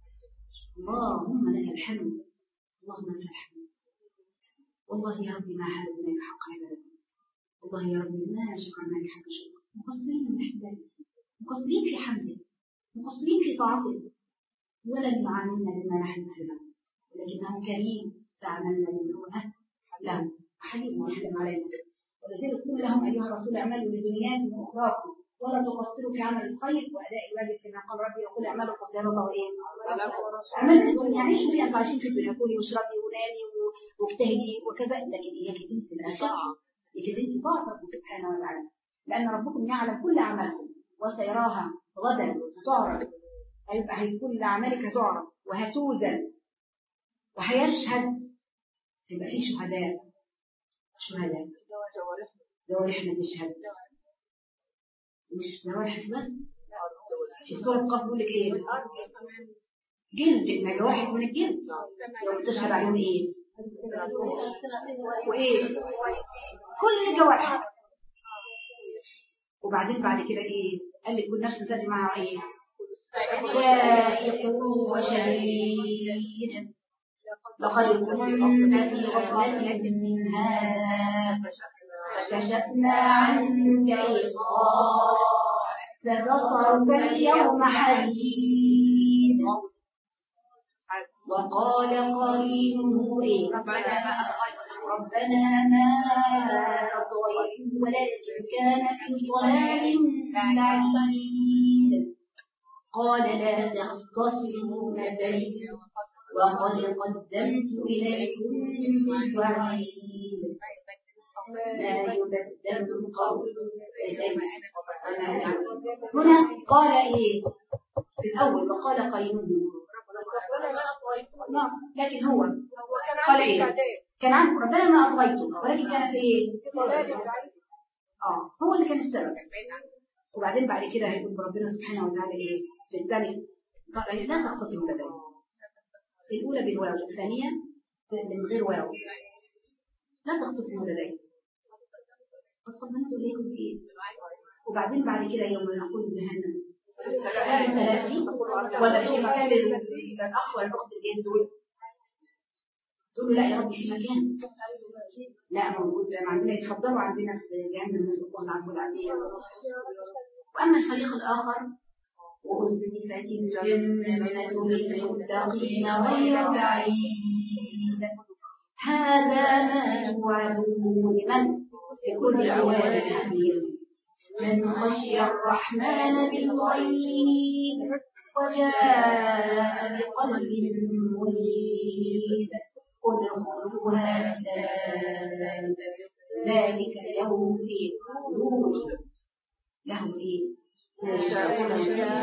اللهم لك الحمد، اللهم لك الحمد. والله يا ربي ما حمدناك حق عبادتك، والله يا ربي ما شكرناك حق شكرك، مقصرين من أحبابك، مقصرين في حمدك، مقصرين في طاعتك، ولن يعاملنا بما نحن نحبه، ولكنه كريم فعملنا منه له حليم ويحلم علينا. ولذلك قل لهم أيها الرسول اعملوا لدنياكم وأخراكم ولا تقصروا في عمل الخير وأداء الواجب كما قال ربي يقول اعملوا فسيرى الله إيه؟ اعملوا الدنيا، يعني شو أنتوا عايشين في الدنيا، كلي واشربي ونامي واجتهدي وكذا، لكن إياك تنسي الآخرة، إياك تنسي طاعته سبحانه وتعالى، لأن ربكم يعلم كل أعمالكم وسيراها غدا تعرض، هيبقى كل أعمالك هتعرض وهتوزن وهيشهد، يبقى في شهداء، شهداء جوارحنا تشهد، مش جوارح بس. في سورة قاف بيقول لك ايه؟ جلد، ما جوارح من الجلد تشهد عليهم ايه؟ وايه؟ كل جوارح. وبعدين بعد كده ايه؟ قال لك كل نفس تدري معها ايه؟ سائق وشهيد، لقد كنا في غفلة من هذا فكشفنا عنك غطاءك فبصرك اليوم حديد. وقال قرينه ايه؟ ربنا ما أطغيته ولكن كان في ضلال بعيد. قال لا تختصموا لدي وقد قدمت إليكم بالوعيد لا يبدل القول لدي. هنا قال ايه في الأول؟ وقال قرينه نعم، لكن هو قال ايه؟ كان عنه ربنا ما أطغيته ولكن كان في ايه؟ اه هو اللي كان السبب. وبعدين بعد كده هيقول ربنا سبحانه وتعالى ايه في الثاني؟ قال لا تختصموا لدي، الأولى بالواو الثانية من غير واو، لا تختصموا لدي فقدمت إليكم إيه؟ وبعدين بعد كده يوم نقول جهنم لا ثلاثي ولا في مكان للأخ والأخت الجين دول، تقول لا يا رب في مكان لا موجود عندنا، يتفضلوا عندنا في جهنم نسأل الله عنه العافية. وأما الفريق الآخر وأزلفت الجنة للمتقين غير بعيد هذا ما توعدون لمن لكل أواب حميد من خشي الرحمن بالغيب وجاء بقلب منيب ادخلوها بسلام ذلك اليوم في قلوب لهم ايه؟ ولدينا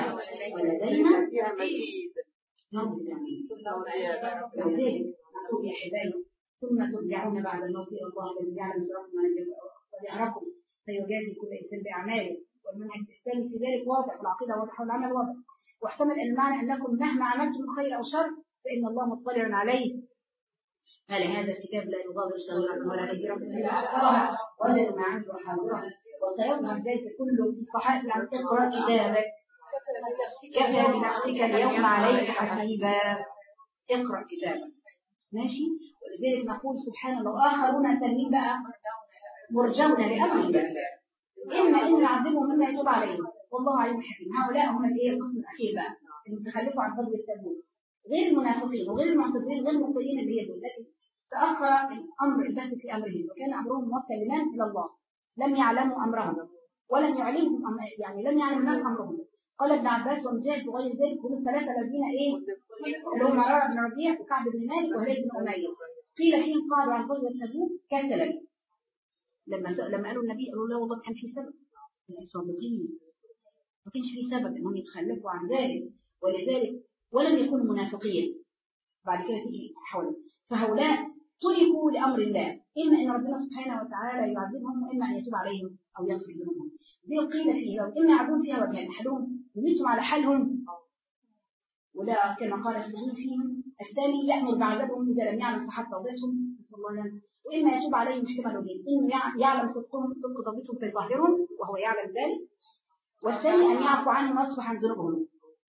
نرضي التعميم. وذلك نقول يا حبايبي ثم ترجعون بعد الموت الى الله الذي يعلم سركم ويعرفكم فيجازي كل انسان باعماله. والمنهج الاسلامي في ذلك واضح، والعقيده واضحه والعمل واضح. واحتمل ان المعنى انكم مهما عملتم خير او شر فان الله مطلع عليه. هل هذا الكتاب لا يغادر صغيرة ولا كبيرة الا احصاها وجدوا ما عنده حاضرا وسيظهر ذلك كله في الصحائف عن اقرا كتابك كفى بنفسك اليوم عليك حسيبا. اقرا كتابك ماشي. ولذلك نقول سبحان الله واخرون تنين بقى مرجون لامر الله اما ان نعذبهم مما يتوب عليهم والله عليم حكيم. هؤلاء هم الايه القسم الاخير بقى المتخلفوا عن غزوه تبوك غير المنافقين وغير المعتزلين غير المبطلين اللي هي دول، لكن تاخر الامر البت في امرهم وكان امرهم موكلا الى الله لم يعلموا امرهم ولم يعلمهم أمر يعني لم يعلم الناس امرهم. قال ابن عباس ومجاهد وغير ذلك هم الثلاثه الذين ايه اللي هم مرارة بن ربيع وكعب بن مالك وهلال بن اميه قيل فيهم قالوا عن غزوه تبوك كسلا لما لما قالوا النبي قالوا لا والله كان في سبب بس الصادقين ما كانش في سبب انهم يتخلفوا عن ذلك ولذلك ولم يكونوا منافقين. بعد كده تيجي حول فهؤلاء تركوا لامر الله اما ان ربنا سبحانه وتعالى يعذبهم واما ان يتوب عليهم او يغفر لهم. دي قيل فيها واما يعذبون فيها وجهين احدهم يميتهم على حالهم وده كما قال السجون فيهم الثاني يامر بعذابهم اذا لم يعلم صحه توبتهم نسال الله لنا واما يتوب عليهم احتمال وجهين انه يعلم صدقهم صدق توبتهم فيطهرهم وهو يعلم ذلك والثاني ان يعفو عنهم ويصفح عن ذنوبهم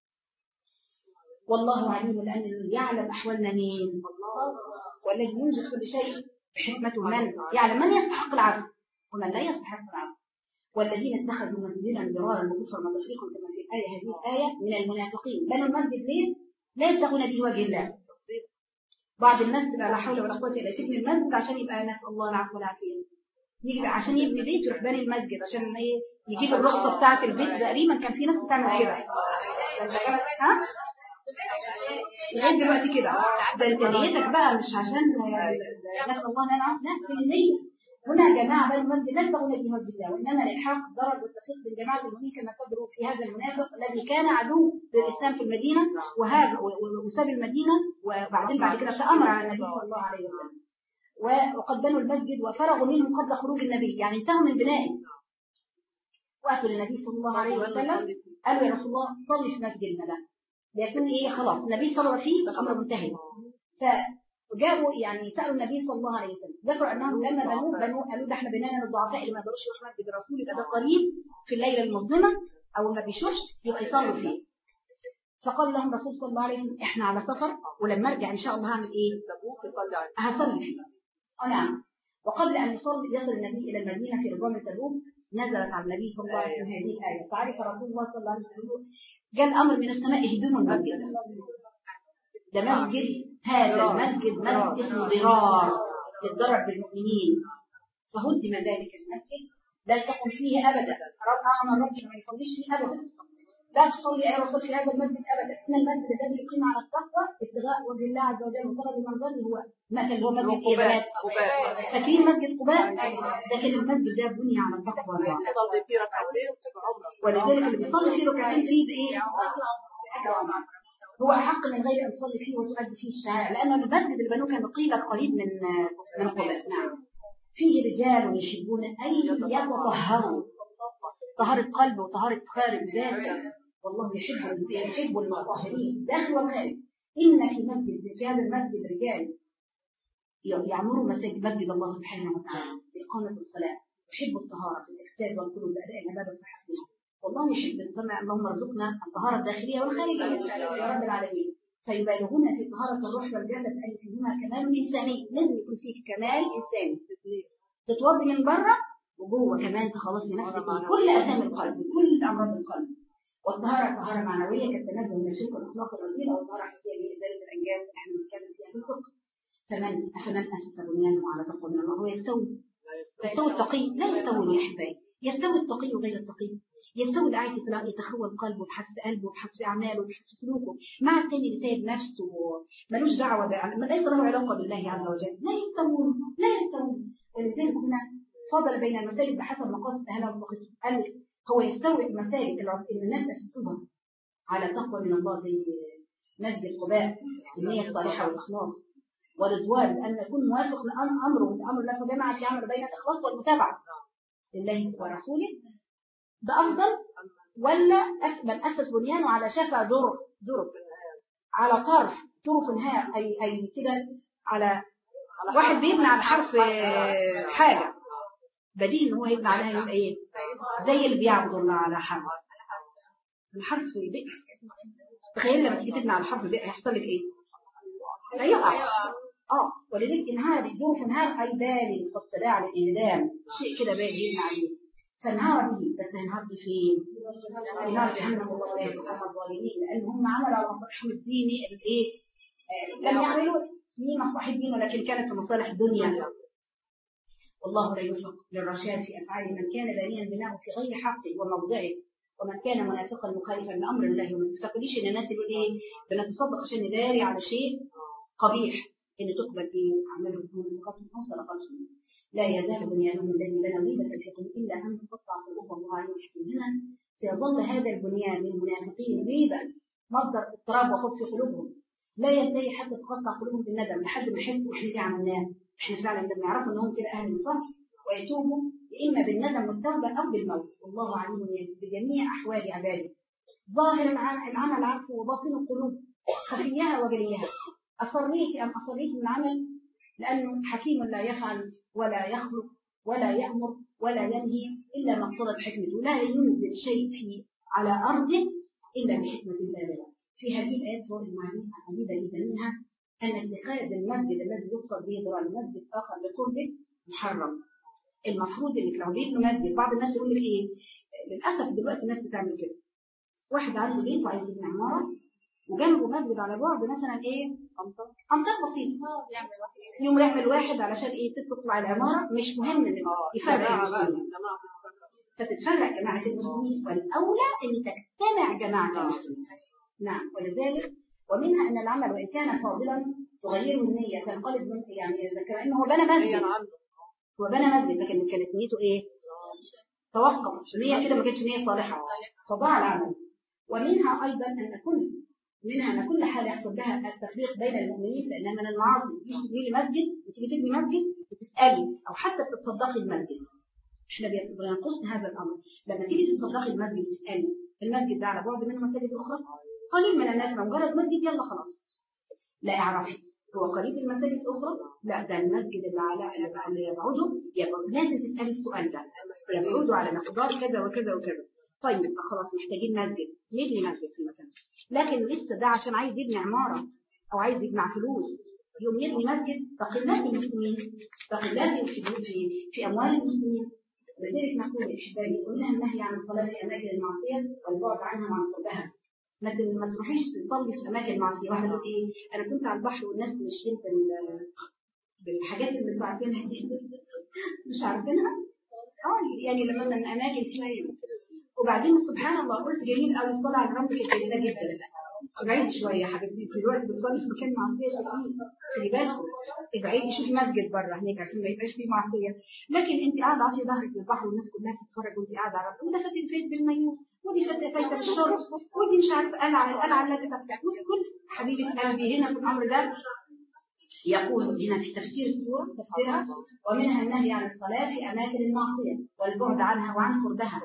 والله عليم لان يعلم احوالنا مين والذي ينجح كل شيء بحكمته من يعلم من يستحق العفو ومن لا يستحق العفو. والذين اتخذوا مسجدا ضرارا وكفرا وتفريقا كما في الايه هذه الايه من المنافقين بنوا المسجد ليه؟ لا يبتغون به وجه الله. بعض الناس تبقى لا حول ولا قوه الا بالله تبني المسجد عشان يبقى نسال الله العفو والعافيه يجي عشان يبني بيت يروح باني المسجد عشان ايه يجيب الرخصه بتاعه البيت. تقريبا كان في ناس بتعمل كده ها لغايه دلوقتي كده ده نيتك بقى مش عشان نسال الله لنا العفو لا في النيه. هنا يا جماعه بل المسجد لا يبتغون به وجه الله وانما الالحاق الضرر والتفريق بين جماعه المؤمنين كما قدروا في هذا المنافق الذي كان عدو للاسلام في المدينه وهاجر وساب المدينه وبعدين بعد كده تامر على النبي صلى الله عليه وسلم وقد بنوا المسجد وفرغوا منه قبل خروج النبي يعني انتهوا من بنائه واتوا للنبي صلى الله عليه وسلم قالوا يا رسول الله صلي في مسجدنا ده ليكون ايه خلاص النبي صلى فيه الامر منتهي. فجاءوا يعني سالوا النبي صلى الله عليه وسلم ذكروا انهم لما بنوا بنوا قالوا ده احنا بنانا من الضعفاء اللي ما يقدروش يروحوا مسجد الرسول يبقى ده قريب في الليله المظلمه او ما بيشوفش يبقى يصلوا فيه. فقال لهم الرسول صلى الله عليه وسلم احنا على سفر ولما ارجع ان شاء الله هعمل ايه هصلي فيه. اه نعم. وقبل ان يصلي يصل النبي الى المدينه في رضوان تبوك نزلت على النبي صلى الله عليه وسلم هذه الايه فعرف رسول الله صلى الله عليه وسلم جاء الامر من السماء اهدموا المسجد ده مسجد هذا المسجد مسجد اسمه ضرار للضرر بالمؤمنين فهدم ذلك المسجد لا تكن فيه ابدا انا الرب ما يصليش فيه ابدا لا تصلي يا رسول في هذا المسجد ابدا ان المسجد الذي يقيم على التقوى ابتغاء وجه الله عز وجل وطلب مرضاته هو مثل هو مسجد قباء ففي مسجد قباء لكن المسجد ده بني على التقوى ولذلك اللي بيصلي فيه ركعتين فيه بايه هو احق من غير ان تصلي فيه وتؤدي فيه الشعائر لان المسجد اللي بنوه كان قيل قريب من من قباء. نعم. فيه رجال يحبون ان يتطهروا طهارة قلب وطهارة خارج ذات والله يحب يحب المطهرين داخل وخارج. إن في مسجد في هذا المسجد رجال يعمروا مساجد مسجد الله سبحانه وتعالى بإقامة الصلاة يحب الطهارة في الإجساد والقلوب بأداء العبادة الصحيحة والله يحب الطمع اللهم ارزقنا الطهارة الداخلية والخارجية يا رب العالمين. فيبالغون في طهارة الروح والجسد أي فيهما كمال إنساني لازم يكون فيه كمال إنساني تتوضي من بره وجوه كمان تخلصي نفسك من كل آثام القلب كل أمراض القلب. والطهارة طهارة معنوية كالتنزه من الشرك والأخلاق الرذيلة والطهارة حسية بإزالة الأنجاز اللي احنا بنتكلم فيها في الفقه. فمن فمن أسس بنيانه على تقوى من الله هو يستوي يستوي التقي لا يستوي يا أحبائي يستوي التقي وغير التقي يستوي اللي عايز يتخول قلبه وبحسب قلبه وبحسب أعماله وبحسب سلوكه مع الثاني اللي سايب نفسه ملوش دعوة ما ليس له علاقة بالله عز وجل لا يستوون لا يستوون. ولذلك هنا فضل بين المساجد بحسب مقاصد أهلها وفقه قال هو يستوي المساجد اللي الناس أسسوها على تقوى من الله زي مسجد قباء النية الصالحة والإخلاص ورضوان أن يكون موافق لأمره لأمر الله فجمع في عمل بين الإخلاص والمتابعة لله ورسوله ده أفضل ولا من أسس بنيانه على شفا ظرف ظرف على طرف طرف نهار أي أي كده على واحد بيبني على حرف حاجة بديهي ان هو يبني عليها يبقى ايه زي اللي بيعبد الله على حرف الحرف بئ. تخيل لما تيجي تبني على حرف بئ هيحصل لك ايه هيقع اه ولذلك انهار بدون انهار اي بال فالطلاع للإعدام شيء كده باين عليه فانهار به بس انهار به فين؟ في نار جهنم والله وكفر الظالمين لان هم عملوا على مصالحهم الديني الايه؟ لم يعملوا في مصلحه الدين ولكن كانت في مصالح الدنيا. والله لا يوفق للرشاد في افعال من كان بانيا بناءه في غير حقه وموضعه ومن كان منافقا مخالفا لامر الله. وما تفتكريش ان الناس يقول ايه بنتصدق عشان نداري على شيء قبيح ان تقبل ايه اعمالهم منافقاتهم او صدقاتهم. لا يزال بنيانهم الذي بنوا ريبة فيكم الا ان تقطع قلوبهم وعين هنا سيظل هذا البنيان للمنافقين ريبة مصدر اضطراب وخوف في قلوبهم لا ينتهي حتى تقطع قلوبهم بالندم لحد ما يحسوا احنا دي عملناه احنا فعلا لما يعرفوا انهم كده اهل الصح ويتوبوا اما بالندم والتوبه او بالموت. والله عليم بجميع احوال عباده ظاهر العمل عفو وباطن القلوب خفيها وجليها. اصريت ام اصريت من العمل لانه حكيم لا يفعل ولا يخلق ولا يامر ولا ينهي الا ما اقتضت حكمته لا ينزل شيء في على ارضه الا بحكمه بالغه. في هذه الايات صور عديده جدا منها ان اتخاذ المسجد الذي يقصد به ذراع المسجد اخر لقربه محرم. المفروض انك لو بيبنوا مسجد بعض الناس يقول لك ايه للاسف دلوقتي الناس بتعمل كده واحد عنده بيت وعايز يبني عماره وجنبه مسجد على بعد مثلا ايه امطار امطار بسيطه يوم يعمل واحد علشان ايه تطلع العماره مش مهم ان يفرق المسلمين فتتفرق جماعه المسلمين والاولى ان تجتمع جماعه المسلمين. نعم ولذلك ومنها ان العمل وان كان فاضلا تغيره النيه تنقلب من يعني كانه هو بنى مسجد هو بنى مسجد لكن كانت نيته ايه توقف النيه كده ما كانتش نيه صالحه فضاع العمل. ومنها ايضا ان كل منها ان كل حاله يحصل لها التفريق بين المؤمنين لان من المعاصي تيجي تبني مسجد وتيجي تبني مسجد وتسالي او حتى تتصدقي المسجد احنا بينقصنا هذا الامر لما تيجي تتصدقي المسجد تسالي المسجد ده على بعد منه مساجد اخرى قليل من الناس مجرد مسجد يلا خلاص لا اعرفي هو قريب المساجد الاخرى لا ده المسجد اللي على اللي يبعده يبقى لازم تسالي السؤال ده يبعده على مقدار كذا وكذا وكذا. طيب خلاص محتاجين مسجد نبني مسجد في المكان لكن لسه ده عشان عايز يبني عماره او عايز يجمع فلوس يوم يبني مسجد تقلات المسلمين تقلات في في في اموال المسلمين. لذلك نقول احبابي قلنا النهي عن الصلاه في اماكن المعصيه والبعد عنها وعن قربها. ما تروحيش تصلي في اماكن معصيه. واحد يقول ايه انا كنت على البحر والناس ماشيين بالحاجات اللي انتوا عارفينها دي مش عارفينها اه يعني لما مثلا اماكن فيها وبعدين سبحان الله قلت جميل قوي الصلاه على الرمل كانت جميله جدا. ابعدي شويه يا حبيبتي دلوقتي بتصلي في مكان معصيه شديد خلي بالك ابعدي شوفي مسجد بره هناك عشان ما يبقاش فيه معصيه. لكن انت قاعده عاطيه ظهرك للبحر والناس كلها بتتفرج وانت قاعده على الرمل وده فات الفيت بالمايوه ودي فات فايته بالشرب ودي مش عارفه قلعه القلعه اللابسه بتاعتك كل حبيبه قلبي هنا في الامر ده يقول هنا في تفسير السوره تفسيرها ومنها النهي عن الصلاه في اماكن المعصيه والبعد عنها وعن قربها.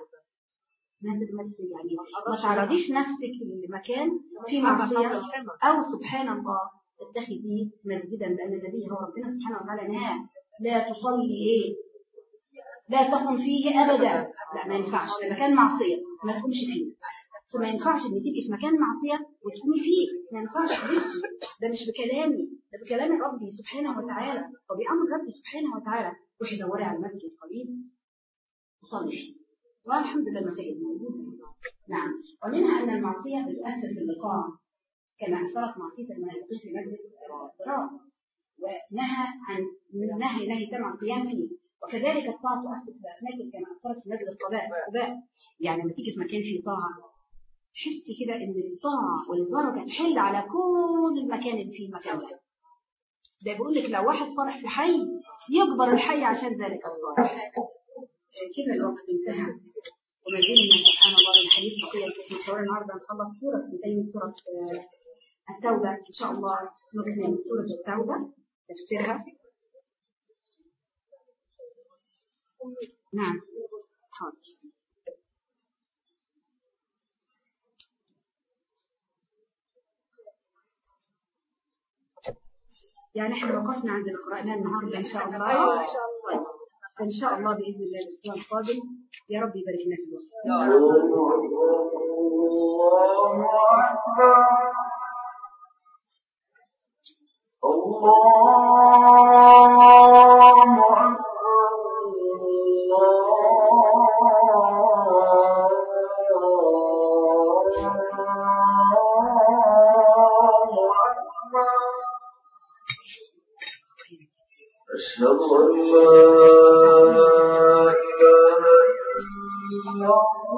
يعني ما تعرضيش نفسك لمكان في معصيه او سبحان الله اتخذي مسجدا لان النبي هو ربنا سبحانه وتعالى نهى لا تصلي ايه لا تقم فيه ابدا. لا ما ينفعش في مكان معصيه ما تقومش فيه فما ينفعش ان تيجي في مكان معصيه وتقومي فيه ما ينفعش ده مش بكلامي ده بكلام ربي سبحانه وتعالى وبامر ربي سبحانه وتعالى. روحي دوري على المسجد قريب وصلي فيه والحمد لله المساجد موجوده. نعم ومنها ان المعصيه بتؤثر في اللقاء كما اثرت معصيه المنافقين في مسجد الضرار ونهى عن نهي نهي تم القيام فيه. وكذلك الطاعه تؤثر في الاماكن كما اثرت في مسجد القباء. يعني لما تيجي في مكان فيه طاعه تحسي كده ان الطاعه والبركه تحل على كل المكان اللي فيه المكان ده. ده بيقول لك لو واحد صالح في حي يكبر الحي عشان ذلك الصالح. كده الوقت انتهى وما زلنا سبحان الله الحديث بقيه في صور النهارده نخلص سوره من سوره التوبه ان شاء الله نكمل سوره التوبه تفسيرها. نعم حاضر. يعني احنا وقفنا عند قراءنا النهارده ان شاء الله. ايوه ان شاء الله ان شاء الله باذن الله الاسبوع القادم يا رب يبارك لنا في الوقت. الله أشهد أن لا إله إلا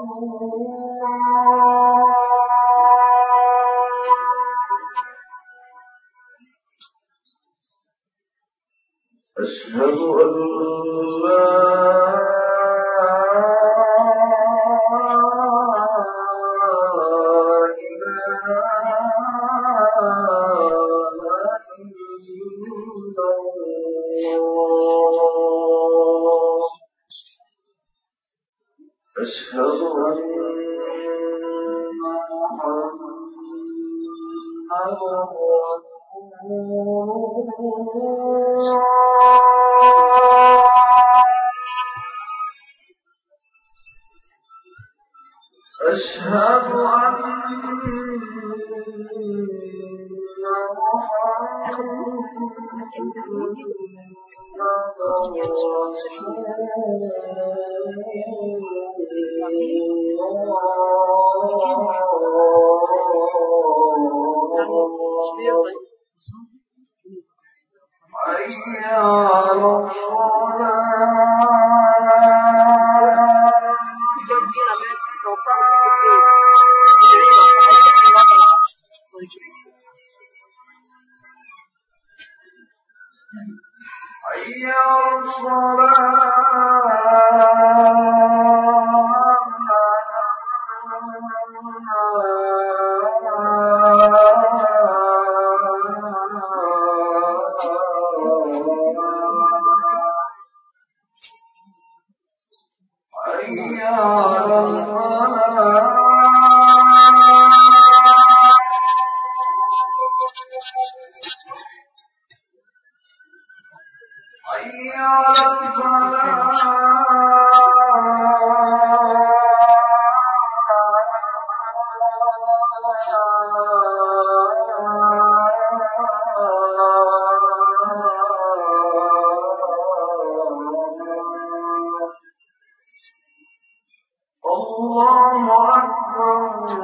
الله أشهد أن لا أشهد أن محمدا رسول الله أشهد أن حي على حي على حي على حي على الله أكبر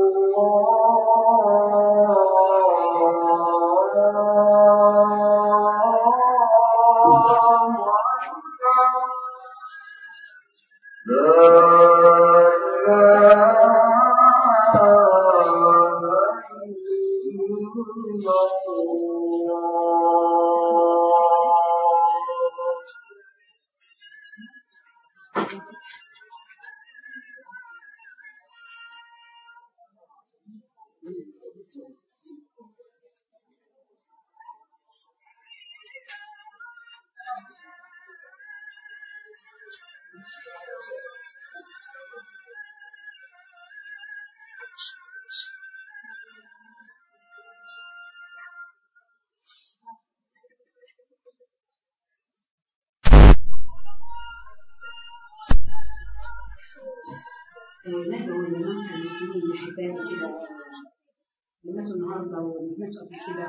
ندعو لمنصر المسلمين بحبانا كده لمسوا النهارده ولمسوا قبل كده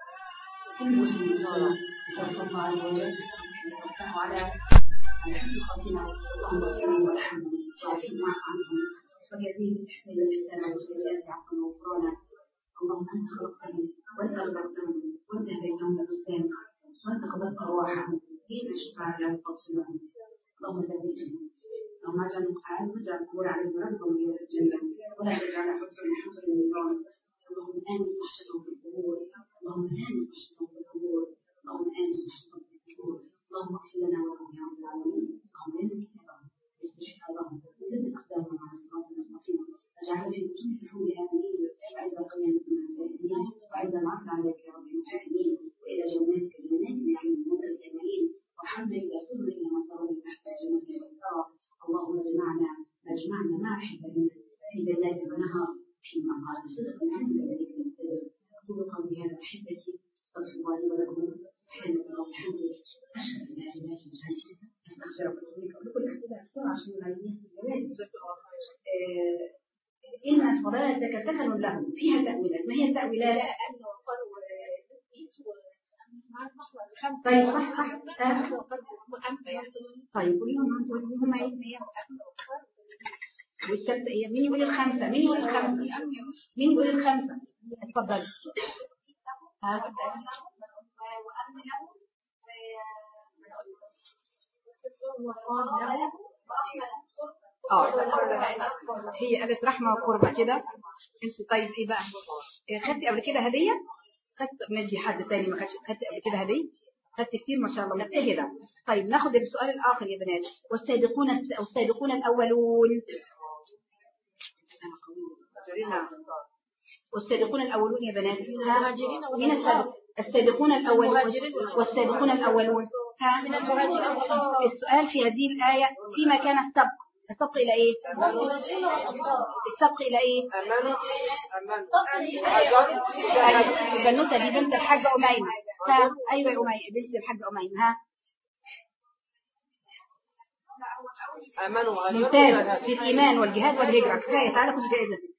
كل مسلم صالح يتوفى على الولايات ويفتحوا على على حسن خاطرنا اللهم صل وارحمهم وعافهم واعف عنهم وجزيهم احسان الاحسان والسيئات عفوا وغفرانا اللهم انت خلقتني وانت رزقتني وانت هديتهم للاسلام وانت قبضت ارواحهم كيف الشفاعه لا تقصر لهم اللهم ثبتهم اللهم اجعل القرآن تجعل القبور عليهم ربهم من الجنة ولا تجعل حفر من حفر النيران اللهم آنس وحشتهم في القبور اللهم آنس وحشتهم في القبور اللهم آنس وحشتهم في القبور اللهم اغفر لنا ولهم يا رب العالمين اللهم آمن كتابهم واستر حسابهم وثبت أقدامهم على الصراط المستقيم واجعل في بطون الحور آمنين وعند القيامة من الفائزين وعند العرض عليك يا رب المجاهدين وإلى جناتك جنات النعيم وموت الكاملين وحمد إلى سر إلى مسار تحت جنة والثرى اللهم اجمعنا اجمعنا مع احبابنا في جنات ونهر في مقام صدق عند ذلك القدر اقول قولي هذا احبتي استغفر الله لي ولكم سبحانك اللهم وبحمدك اشهد ان لا اله الا انت استغفرك واتوب اليك لكل اختلاف بسرعه عشان العينين ان صلاتك سكن لهم فيها تاويلات ما هي التاويلات؟ طيب صح صح طيب قوليهم هم ايه والسبت ايه مين يقول الخمسه مين يقول الخمسه مين يقول الخمسه اتفضل ها اه هي قالت رحمة وقربة كده. انت طيب ايه بقى؟ إيه خدتي قبل كده هدية؟ خدت ندي حد تاني ما خدش؟ خدتي قبل كده هدية؟ خدت كتير ما شاء الله مجتهدة. طيب ناخد السؤال الآخر يا بنات. والسابقون الس... والسابقون الأولون والسابقون الأولون يا بنات من السابق السابقون الأولون والسابقون الأولون ها السؤال في هذه الآية فيما كان السبق السبق إلى إيه؟ السبق إلى إيه؟ أيوة البنوتة دي بنت الحاجة أميمة. ها أيوة أميمة بنت الحاجة أميمة. ها ممتاز في الإيمان والجهاد والهجرة. كفاية تعالى خد جائزة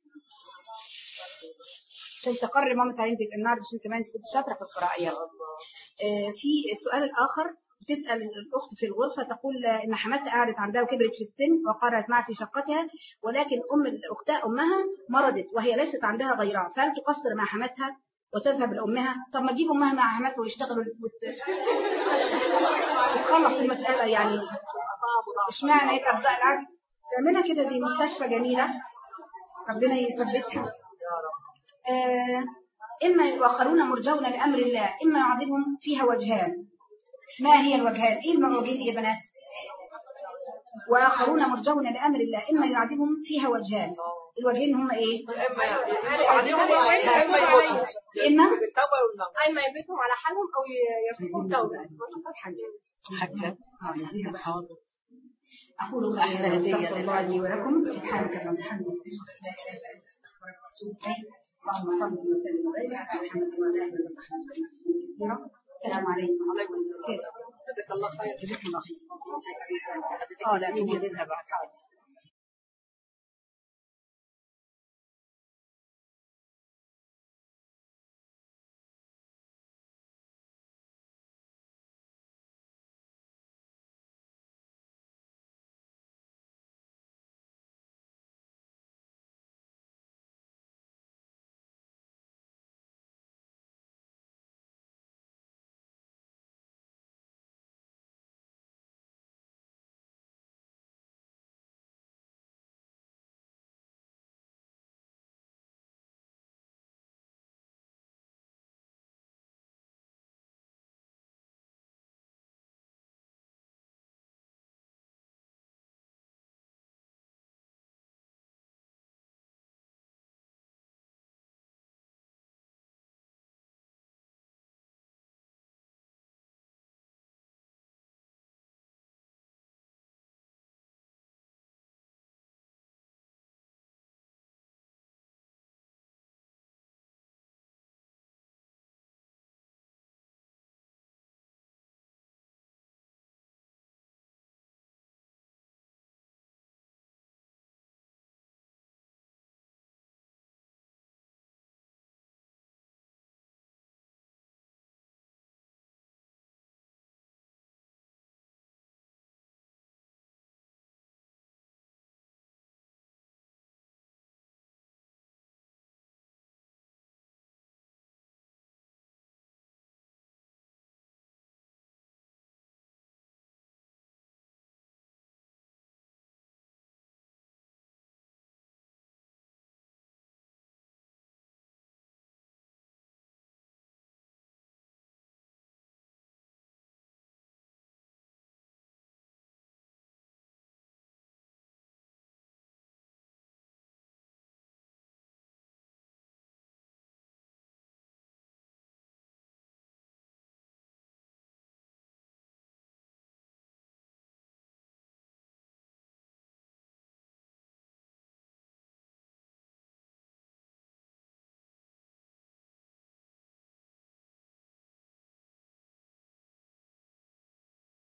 عشان تقرر ماما تعلمتك النهارده عشان كمان كنت شاطرة في القراءة. يلا آه في السؤال الآخر بتسأل الأخت في الغرفة تقول إن حماتها قعدت عندها وكبرت في السن وقررت معها في شقتها ولكن أم الأختها أمها مرضت وهي ليست عندها غيرها فهل تقصر مع حماتها وتذهب لأمها؟ طب ما تجيب أمها مع حماتها ويشتغلوا وتخلص المسألة يعني. اشمعنى يبقى أفضل العكس؟ تعملها كده دي مستشفى جميلة ربنا يثبتها. آه إما يؤخرون مرجون لأمر الله إما يعذبهم فيها وجهان. ما هي الوجهان؟ إيه الموجين يا بنات؟ وآخرون مرجون لأمر الله إما يعذبهم فيها وجهان. الوجهين هم إيه؟ إما إما يبيتهم على حالهم أو يرفقوا التوبة. أقول هذا استغفر الله لي ولكم سبحانك اللهم وبحمدك أشهد أن لا إله إلا أنت أستغفرك وأتوب إليك. اللهم صل وسلم وبارك على محمد وعلى آله وصحبه وسلم. السلام عليكم ورحمة الله وبركاته. جزاك الله خير. جزاك الله خير. اه لا تجي تذهب